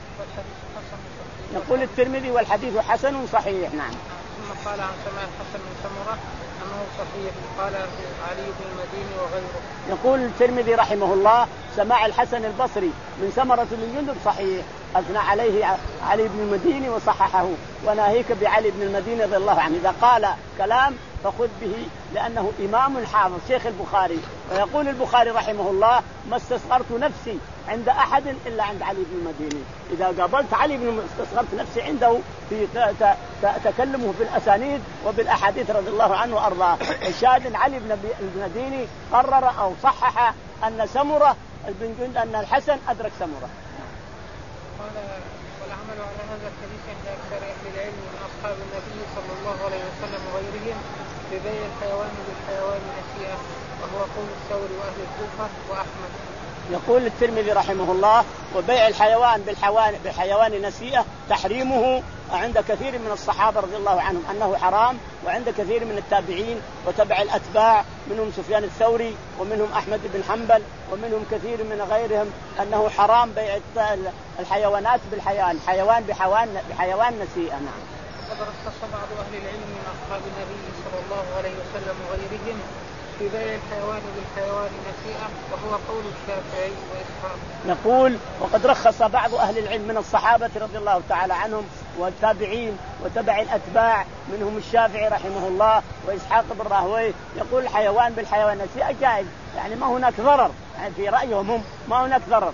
يقول الترمذي والحديث حسن صحيح. نعم. ثم قال عن سماع الحسن من سمرة أنه صحيح، قال علي بن المديني وغيره. يقول الترمذي رحمه الله سماع الحسن البصري من سمرة بن جندب صحيح، أثنى عليه علي بن المديني وصححه. وناهيك بعلي بن المديني رضي الله عنه، إذا قال كلام فخذ به، لأنه إمام حافظ شيخ البخاري. ويقول البخاري رحمه الله ما استصغرت نفسي عند أحد إلا عند علي بن المديني. إذا قابلت علي بن استصغرت نفسي عنده في تكلمه في الأسانيد وبالأحاديث رضي الله عنه وأرضاه. الشاهد علي بن المديني قرر أو صحح أن سمرة بن جند أن الحسن أدرك سمرة. قال والعمل على هذا الحديث عند أكثر أهل العلم من أصحاب النبي صلى الله عليه وسلم وغيرهم ببيع الحيوان بالحيوان نسيئة، وهو قول الثوري وأهل الكوفة وأحمد. يقول الترمذي رحمه الله وبيع الحيوان بالحيوان بالحيوان نسيئة تحريمه عند كثير من الصحابة رضي الله عنهم أنه حرام، وعند كثير من التابعين وتبع الأتباع منهم سفيان الثوري ومنهم أحمد بن حنبل ومنهم كثير من غيرهم أنه حرام بيع الحيوانات بالحيوان حيوان بحيوان بحيوان نسيئة. نعم. وقد رخص بعض أهل العلم من أصحاب النبي صلى الله عليه وسلم وغيرهم في بيع الحيوان بالحيوان نسيئة، وهو قول الشافعي وإسحاق. يقول وقد رخص بعض أهل العلم من الصحابة رضي الله تعالى عنهم والتابعين وتبع الأتباع منهم الشافعي رحمه الله وإسحاق بن راهويه، يقول الحيوان بالحيوان نسيئة جائز، يعني ما هناك ضرر، يعني في رأيهم هم ما هناك ضرر.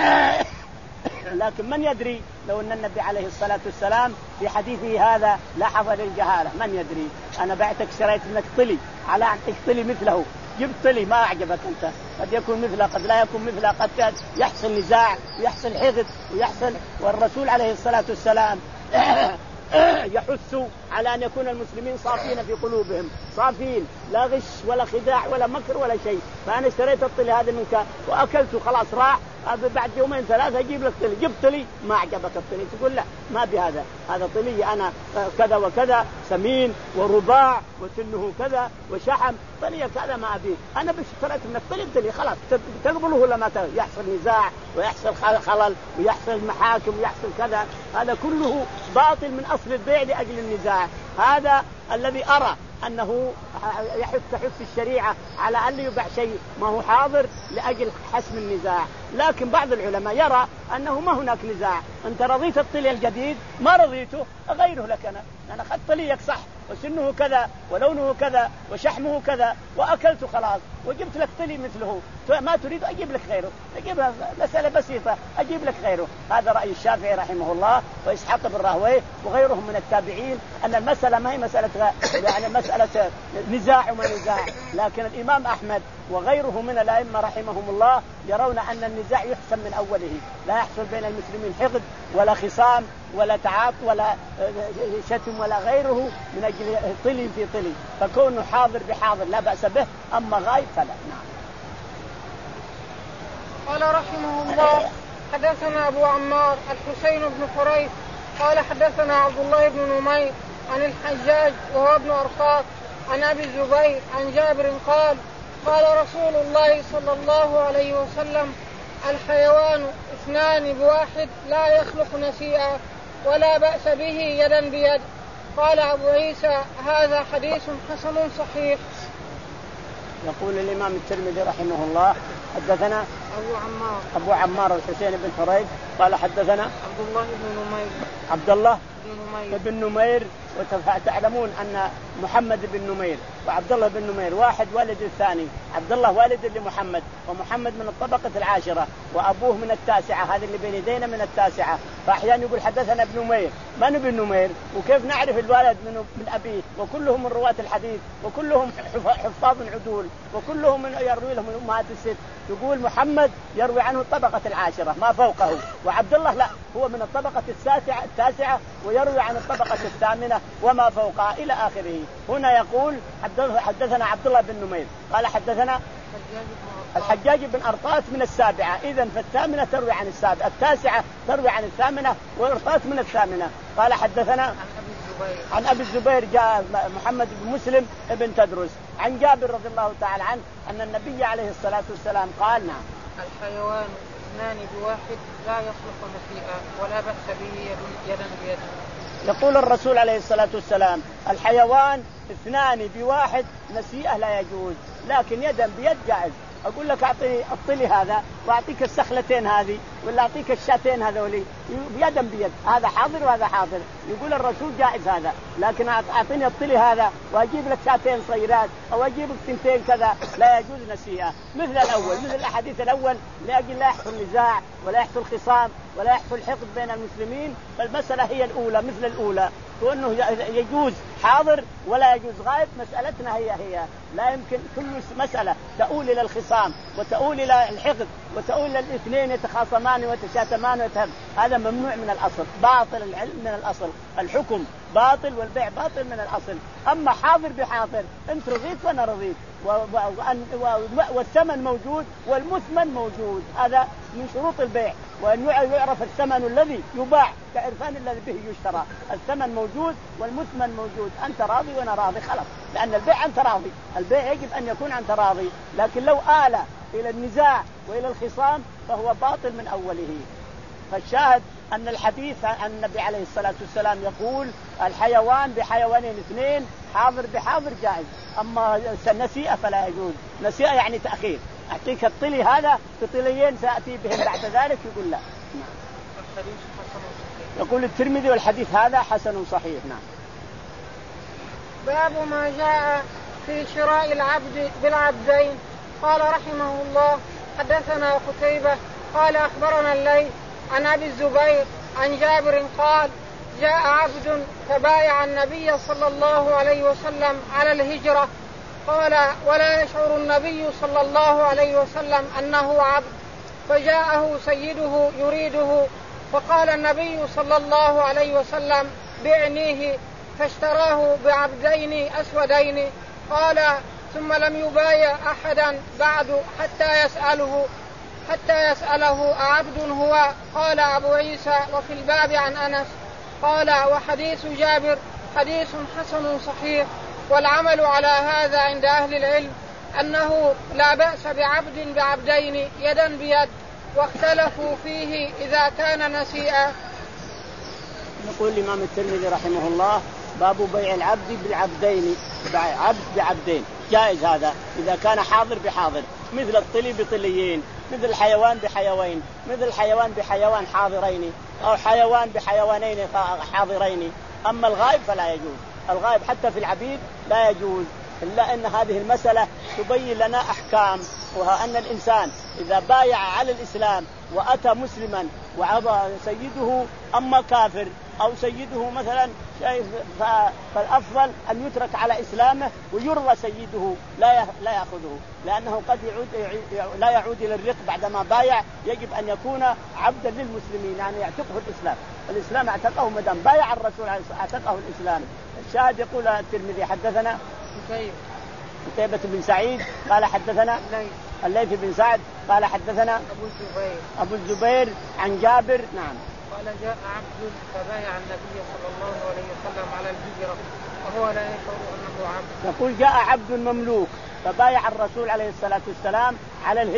لكن من يدري لو أن النبي عليه الصلاة والسلام في حديثه هذا لاحظ للجهالة، من يدري أنا بعتك شريت منك طلي على أن تقتلي مثله، جبت طلي ما أعجبك أنت، قد يكون مثله قد لا يكون مثله، قد يحصل نزاع ويحصل حقد ويحصل. والرسول عليه الصلاة والسلام يحث على أن يكون المسلمين صافين في قلوبهم، صافين لا غش ولا خداع ولا مكر ولا شيء. فأنا اشتريت الطلي هذا منك وأكلته خلاص راح، بعد يومين ثلاثة أجيب لك طلي، جبت طلي ما أعجبك الطلي تقول لا ما بهذا، هذا طلي أنا كذا وكذا سمين ورباع وسنه كذا وشحم، طلي كذا ما أبيه، أنا بس اشتريت منك طلي طلي خلاص تقبله ولا ما تقبله، يحصل نزاع ويحصل خلل ويحصل محاكم ويحصل كذا، هذا كله باطل من أصل البيع لأجل النزاع. هذا الذي أرى أنه يحث تحث الشريعة على أن يباع شيء ما هو حاضر لأجل حسم النزاع. لكن بعض العلماء يرى أنه ما هناك نزاع، أنت رضيت الطلي الجديد ما رضيته غيره لك، أنا أنا أخذت طليك صح وسنه كذا ولونه كذا وشحمه كذا وأكلته خلاص وجبت لك طلي مثله، ما تريد أجيب لك غيره، أجيبها مسألة بسيطة أجيب لك غيره. هذا رأي الشافعي رحمه الله وإسحاق بن راهويه وغيرهم من التابعين، أن المسألة ما هي مسألة يعني مسألة نزاع وما نزاع. لكن الإمام أحمد وغيره من الأئمة رحمهم الله يرون أن النزاع يحسم من أوله، لا يحصل بين المسلمين حقد ولا خصام ولا تعاط ولا شتم ولا غيره من أجل طلي في طلي، فكونه حاضر بحاضر لا بأس به، أما غايب فلا. نعم. قال رحمه الله حدثنا أبو عمار الحسين بن حريث قال حدثنا عبد الله بن نمير عن الحجاج وهو ابن أرقاط عن أبي الزبير عن جابر قال قال رسول الله صلى الله عليه وسلم الحيوان اثنان بواحد لا يخلق نسيئا ولا بأس به يدا بيد. قال أبو عيسى هذا حديث حسن صحيح. يقول الإمام الترمذي رحمه الله حدثنا أبو عمار أبو عمار الحسين بن حريث قال حدثنا عبد الله بن نمير عبد الله بن نمير, بن نمير. وتعلمون أن محمد بن نمير وعبد الله بن نمير واحد والد الثاني. عبد الله والد لمحمد ومحمد من الطبقة العاشرة وأبوه من التاسعة، هذا اللي بين يدينا من التاسعة. فأحيانا يقول حدثنا ابن نمير، من ابن نمير؟ وكيف نعرف الولد من من أبيه؟ وكلهم من رواة الحديث وكلهم حفاظ عدول وكلهم من يروي لهم من أمهات الست. يقول محمد يروي عنه الطبقة العاشرة ما فوقه، وعبد الله لا، هو من الطبقة التاسعة التاسعة ويروي عن الطبقة الثامنة وما فوقها إلى آخره. هنا يقول حدثنا عبد الله بن نمير قال حدثنا الحجاج بن أرطاس من السابعة، إذن فالثامنة تروي عن السابعة، التاسعة تروي عن الثامنة وأرطاس من الثامنة. قال حدثنا عن أبي الزبير جاء محمد بن مسلم ابن تدرس عن جابر رضي الله تعالى عنه أن النبي عليه الصلاة والسلام قال نعم الحيوان اثنان بواحد لا يصلح نسيئا ولا بأس به يدا بيد. يقول الرسول عليه الصلاة والسلام الحيوان اثنان بواحد نسيئة لا يجوز، لكن يدا بيد جائز. أقول لك أعطي أطلي هذا وأعطيك السخلتين هذه ولا أعطيك الشاتين هذولي يدا بيد، هذا حاضر وهذا حاضر. يقول الرسول جائز هذا، لكن أعطيني أطلي هذا وأجيب لك شاتين صغيرات أو أجيب لك سنتين كذا لا يجوز نسيئة. مثل الأول، مثل الأحاديث الأول، لأجل لا يحصل نزاع ولا يحصل خصام ولا يحصل حقد بين المسلمين، فالمسألة هي الأولى مثل الأولى، وأنه يجوز حاضر ولا يجوز غائب. مسألتنا هي هي لا يمكن كل مسألة تؤول إلى الخصام وتؤول إلى الحقد وتؤول إلى الاثنين يتخاصمان ويتشاتمان ويتهم. هذا ممنوع من الأصل، باطل العلم من الأصل، الحكم باطل والبيع باطل من الأصل. أما حاضر بحاضر، أنت رضيت وأنا رضيت والثمن موجود والمثمن موجود، هذا من شروط البيع. وأن يعرف الثمن الذي يباع كعرفان الذي به يشترى، الثمن موجود والمثمن موجود، أنت راضي وأنا راضي خلاص، لأن البيع عن تراضي، البيع يجب أن يكون عن تراضي. لكن لو آل إلى النزاع وإلى الخصام فهو باطل من أوله. فالشاهد أن الحديث عن النبي عليه الصلاة والسلام يقول الحيوان بحيوانين اثنين حاضر بحاضر جائز، أما نسيئة فلا يجوز. نسيئة يعني تأخير، أعطيك الطلي هذا بطليين سأتي بهم بعد ذلك، يقول لا. يقول الترمذي والحديث هذا حسن صحيح. نعم. باب ما جاء في شراء العبد بالعبدين. قال رحمه الله حدثنا قتيبة قال أخبرنا الليث عن أبي الزبير عن جابر قال جاء عبد فبايع النبي صلى الله عليه وسلم على الهجرة، قال ولا يشعر النبي صلى الله عليه وسلم أنه عبد، فجاءه سيده يريده، فقال النبي صلى الله عليه وسلم بعنيه، فاشتراه بعبدين أسودين. قال ثم لم يبايع أحدا بعد حتى يسأله حتى يسأله أعبد هو. قال أبو عيسى وفي الباب عن أنس. قال وحديث جابر حديث حسن صحيح، والعمل على هذا عند أهل العلم أنه لا بأس بعبد بعبدين يدا بيد، واختلفوا فيه إذا كان نسيئا. يقول الإمام الترمذي رحمه الله باب بيع العبد بالعبدين، عبد بعبدين جائز هذا إذا كان حاضر بحاضر، مثل الطلي بطليين، مثل الحيوان بحيوين، مثل الحيوان بحيوان حاضرين أو حيوان بحيوانين حاضرين. أما الغائب فلا يجوز، الغائب حتى في العبيد لا يجوز، إلا أن هذه المسألة تبين لنا أحكام، وها أن الإنسان إذا بايع على الإسلام وأتى مسلما وعضى سيده أما كافر أو سيده مثلا فالأفضل أن يترك على إسلامه ويرضى سيده لا لا يأخذه، لأنه قد يعود لا يعود إلى الرق بعدما بايع. يجب أن يكون عبدا للمسلمين، يعني يعتقه الإسلام، الإسلام اعتقه مدام بايع الرسول اعتقه الإسلام. الشاهد يقول الترمذي حدثنا قتيبة بن سعيد قال حدثنا الليث بن سعد قال حدثنا أبو الزبير أبو الزبير عن جابر. نعم. قال جاء عبد فبايع النبي صلى الله عليه وسلم على الهجرة وهو لا يشعر أنه عبد. يقول جاء عبد مملوك فبايع الرسول عليه الصلاة والسلام على الهجرة،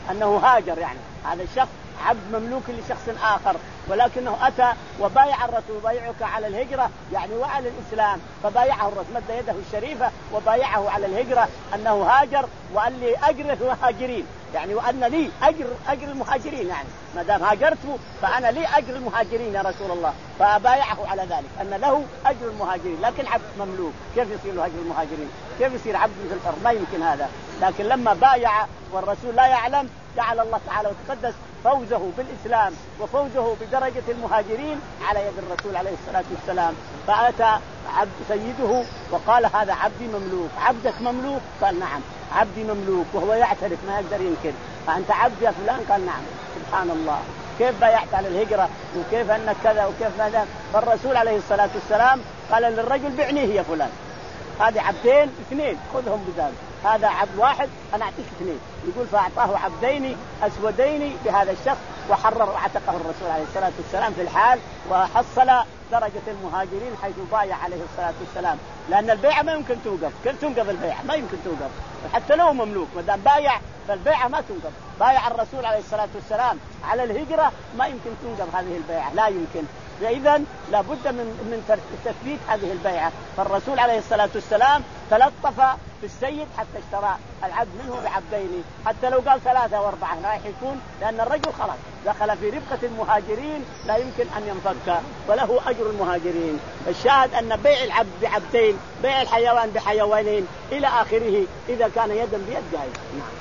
أنه هاجر، يعني هذا الشخص عبد مملوك لشخص آخر، ولكنه أتى وبايع الرسول، بايعك على الهجرة يعني وعلى الإسلام، فبايعه الرسول، مد يده الشريفة وبايعه على الهجرة، أنه هاجر وأن لي أجر المهاجرين، يعني وأن لي أجر أجر المهاجرين، يعني ما دام هاجرت فأنا لي أجر المهاجرين يا رسول الله، فبايعه على ذلك أن له أجر المهاجرين. لكن عبد مملوك كيف يصير له أجر المهاجرين؟ كيف يصير عبد مثل الحر؟ ما يمكن هذا. لكن لما بايع والرسول لا يعلم، جعل الله تعالى وتقدس فوزه بالإسلام وفوزه بدرجة المهاجرين على يد الرسول عليه الصلاة والسلام. فأتى عبد سيده وقال هذا عبدي مملوك. عبدك مملوك؟ قال نعم عبدي مملوك، وهو يعترف ما يقدر ينكر. فأنت عبد يا فلان؟ قال نعم. سبحان الله، كيف بايعت على الهجرة وكيف أنك كذا وكيف ماذا. فالرسول عليه الصلاة والسلام قال للرجل بعنيه يا فلان، هذه عبدين اثنين خذهم بذلك، هذا عبد واحد أنا أعطيك اثنين. يقول فأعطاه عبدين أسودين بهذا الشخص وحرر وعتقه الرسول عليه الصلاة والسلام في الحال، وحصل درجة المهاجرين حيث بايع عليه الصلاة والسلام. لأن البيعة ما يمكن توقف، كيف تنقذ البيعة؟ ما يمكن توقف حتى لو مملوك، ما دام بايع فالبيعة ما تنقذ. بايع الرسول عليه الصلاة والسلام على الهجرة، ما يمكن تنقذ هذه البيعة، لا يمكن. فإذا لابد من من تثبيت هذه البيعة. فالرسول عليه الصلاة والسلام تلطف في السيد حتى اشترى العبد منه بعبدين، حتى لو قال ثلاثة وأربعة لا يكون، لأن الرجل خلاص دخل في رفقة المهاجرين لا يمكن أن ينفك، وله أجر المهاجرين. الشاهد أن بيع العبد بعبدين، بيع الحيوان بحيوانين إلى آخره إذا كان يدا بيد جائز. نعم.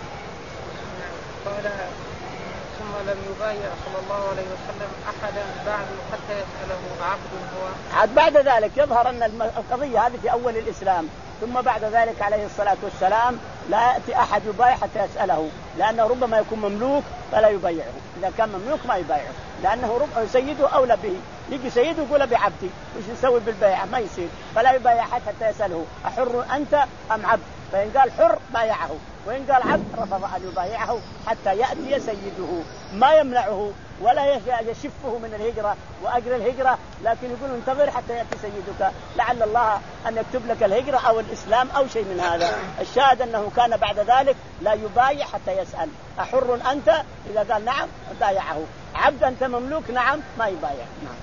قال ثم لم يبايع صلى الله عليه وسلم أحدا بعد حتى يسأله عبد هو. عاد بعد ذلك يظهر أن القضية هذه في أول الإسلام، ثم بعد ذلك عليه الصلاة والسلام لا يأتي أحد يبايع حتى يسأله، لأنه ربما يكون مملوك فلا يبايعه. إذا كان مملوك ما يبايعه، لأنه ربما سيده أولى به. يجي سيده يقول بعبدي وش يسوي بالبيع؟ ما يصير، فلا يبايع حتى يسأله أحر أنت أم عبد؟ فإن قال حر بايعه، وإن قال عبد رفض أن يبايعه حتى يأتي سيده. ما يمنعه ولا يشفه من الهجرة وأجر الهجرة، لكن يقول انتظر حتى يأتي سيدك، لعل الله أن يكتب لك الهجرة أو الإسلام أو شيء من هذا. الشاهد أنه كان بعد ذلك لا يبايع حتى يسأل أحر أنت؟ إذا قال نعم بايعه. عبد أنت مملوك؟ نعم ما يبايع. نعم.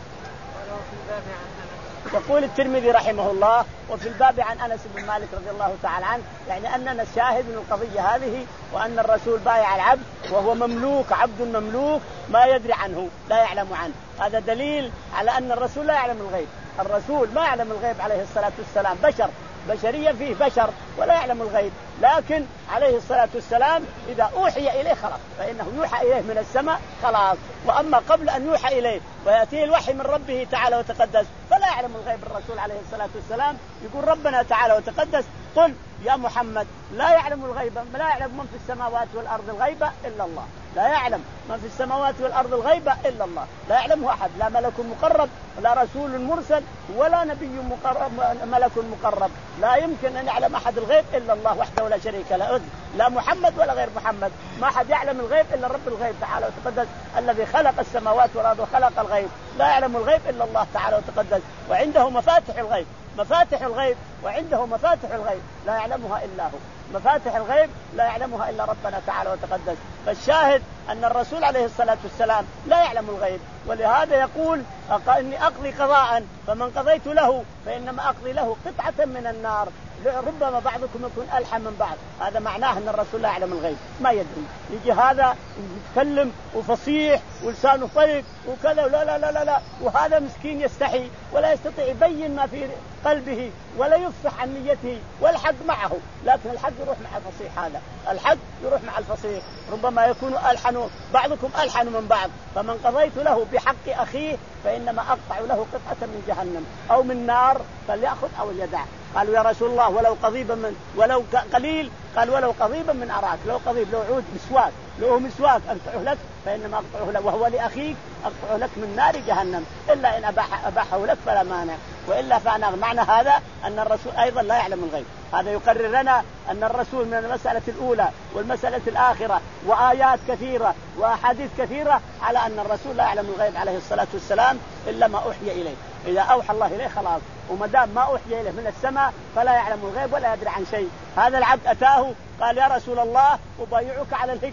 يقول الترمذي رحمه الله وفي الباب عن أنس بن مالك رضي الله تعالى عنه، يعني أننا شاهد من القضية هذه، وأن الرسول بايع العبد وهو مملوك، عبد مملوك ما يدري عنه لا يعلم عنه. هذا دليل على أن الرسول لا يعلم الغيب. الرسول ما يعلم الغيب عليه الصلاة والسلام، بشر، بشرية فيه بشر ولا يعلم الغيب، لكن عليه الصلاة والسلام إذا أوحي إليه خلاص، فإنه يوحى إليه من السماء خلاص. وأما قبل أن يوحى إليه ويأتيه الوحي من ربه تعالى وتقدس فلا يعلم الغيب. الرسول عليه الصلاة والسلام يقول ربنا تعالى وتقدس قل يا محمد لا يعلم الغيب، لا يعلم من في السماوات والأرض الغيب إلا الله، لا يعلم من في السماوات والأرض الغيب إلا الله، لا يعلمه أحد، لا ملك مقرب ولا رسول مرسل ولا نبي مقرب ملك مقرب، لا يمكن أن يعلم أحد الغيب إلا الله وحده لا شريك له، لا محمد ولا غير محمد. ما أحد يعلم الغيب إلا رب الغيب تعالى وتقدس الذي خلق السماوات والأرض وخلق الغيب، لا يعلم الغيب إلا الله تعالى وتقدس، وعنده مفاتح الغيب، مفاتح الغيب وعنده مفاتح الغيب لا يعلمها إلا هو، مفاتح الغيب لا يعلمها إلا ربنا تعالى وتقدس. فالشاهد أن الرسول عليه الصلاة والسلام لا يعلم الغيب، ولهذا يقول إني أقضي قضاء فمن قضيت له فإنما أقضي له قطعة من النار، ربما بعضكم يكون ألحم من بعض. هذا معناه أن الرسول لا يعلم الغيب، ما يدري. يجي هذا يتكلم وفصيح ولسانه طيب وكذا، لا لا لا لا لا، وهذا مسكين يستحي ولا يستطيع يبين ما في قلبه ولا يفصح عن نيته، والحق معه، لكن الحق يروح مع الفصيح، هذا الحق يروح مع الفصيح، ربما يكون ألحن بعضكم ألحن من بعض. فمن قضيت له بحق أخيه فإنما أقطع له قطعة من جهنم أو من نار فليأخذ أو يدع. قالوا يا رسول الله ولو قضيبا من ولو قليل، قال ولو قضيبا من أراك، لو قضيب لو عود مسواك لو مسواك أقطعه لك فإنما أقطعه له وهو لأخيك أقطعه لك من نار جهنم، إلا إن أباح أباحه لك فلا مانع، وإلا فأنا. معنى هذا أن الرسول أيضا لا يعلم الغيب. هذا يقرر لنا أن الرسول من المسألة الأولى والمسألة الآخرة وآيات كثيرة وأحاديث كثيرة على أن الرسول لا يعلم الغيب عليه الصلاة والسلام إلا ما أوحي إليه. إذا أوحى الله إليه خلاص، ومدام ما أوحي إليه من السماء فلا يعلم الغيب ولا يدري عن شيء. هذا العبد أتاه قال يا رسول الله أبايعك على الهجرة،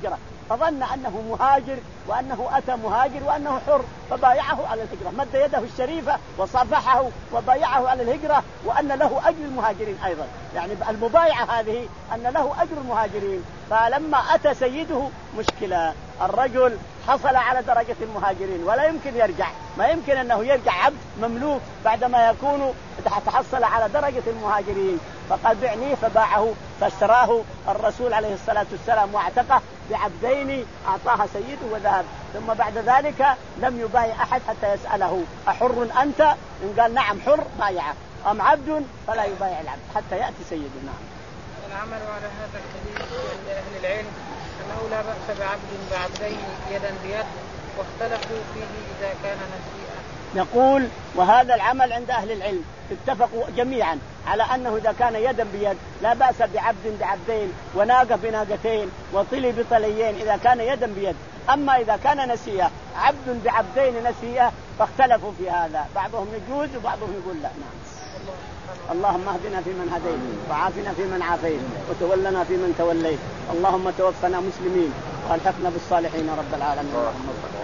فظن أنه مهاجر وأنه أتى مهاجر وأنه حر فبايعه على الهجرة، مد يده الشريفة وصافحه وبايعه على الهجرة وأن له أجر المهاجرين أيضا، يعني المبايعة هذه أن له أجر المهاجرين. فلما أتى سيده مشكلة، الرجل حصل على درجة المهاجرين ولا يمكن يرجع، ما يمكن أنه يرجع عبد مملوك بعدما يكون تحصل على درجة المهاجرين، فقال بعني، فباعه فاشتراه الرسول عليه الصلاة والسلام واعتقه بعبدين أعطاها سيده وذهب. ثم بعد ذلك لم يبايع أحد حتى يسأله أحر أنت؟ إن قال نعم حر بايعه، أم عبد فلا يبايع العبد حتى يأتي سيده. نعم. العمل على هذا الحديث عند أهل العلم أنه لا بأس بعبد بعبدين يدا بيد، واختلفوا فيه إذا كان نسيئا. نقول وهذا العمل عند أهل العلم اتفقوا جميعا على أنه إذا كان يدا بيد لا بأس بعبد بعبدين وناقة بناقتين وطلي بطليين إذا كان يدا بيد. أما إذا كان نسيئة عبد بعبدين نسيئة فاختلفوا في هذا، بعضهم يجوز وبعضهم يقول لا. نعم. اللهم اهدنا فيمن هديت وعافنا فيمن عافيت وتولنا فيمن توليت، اللهم توفنا مسلمين والحقنا بالصالحين رب العالمين.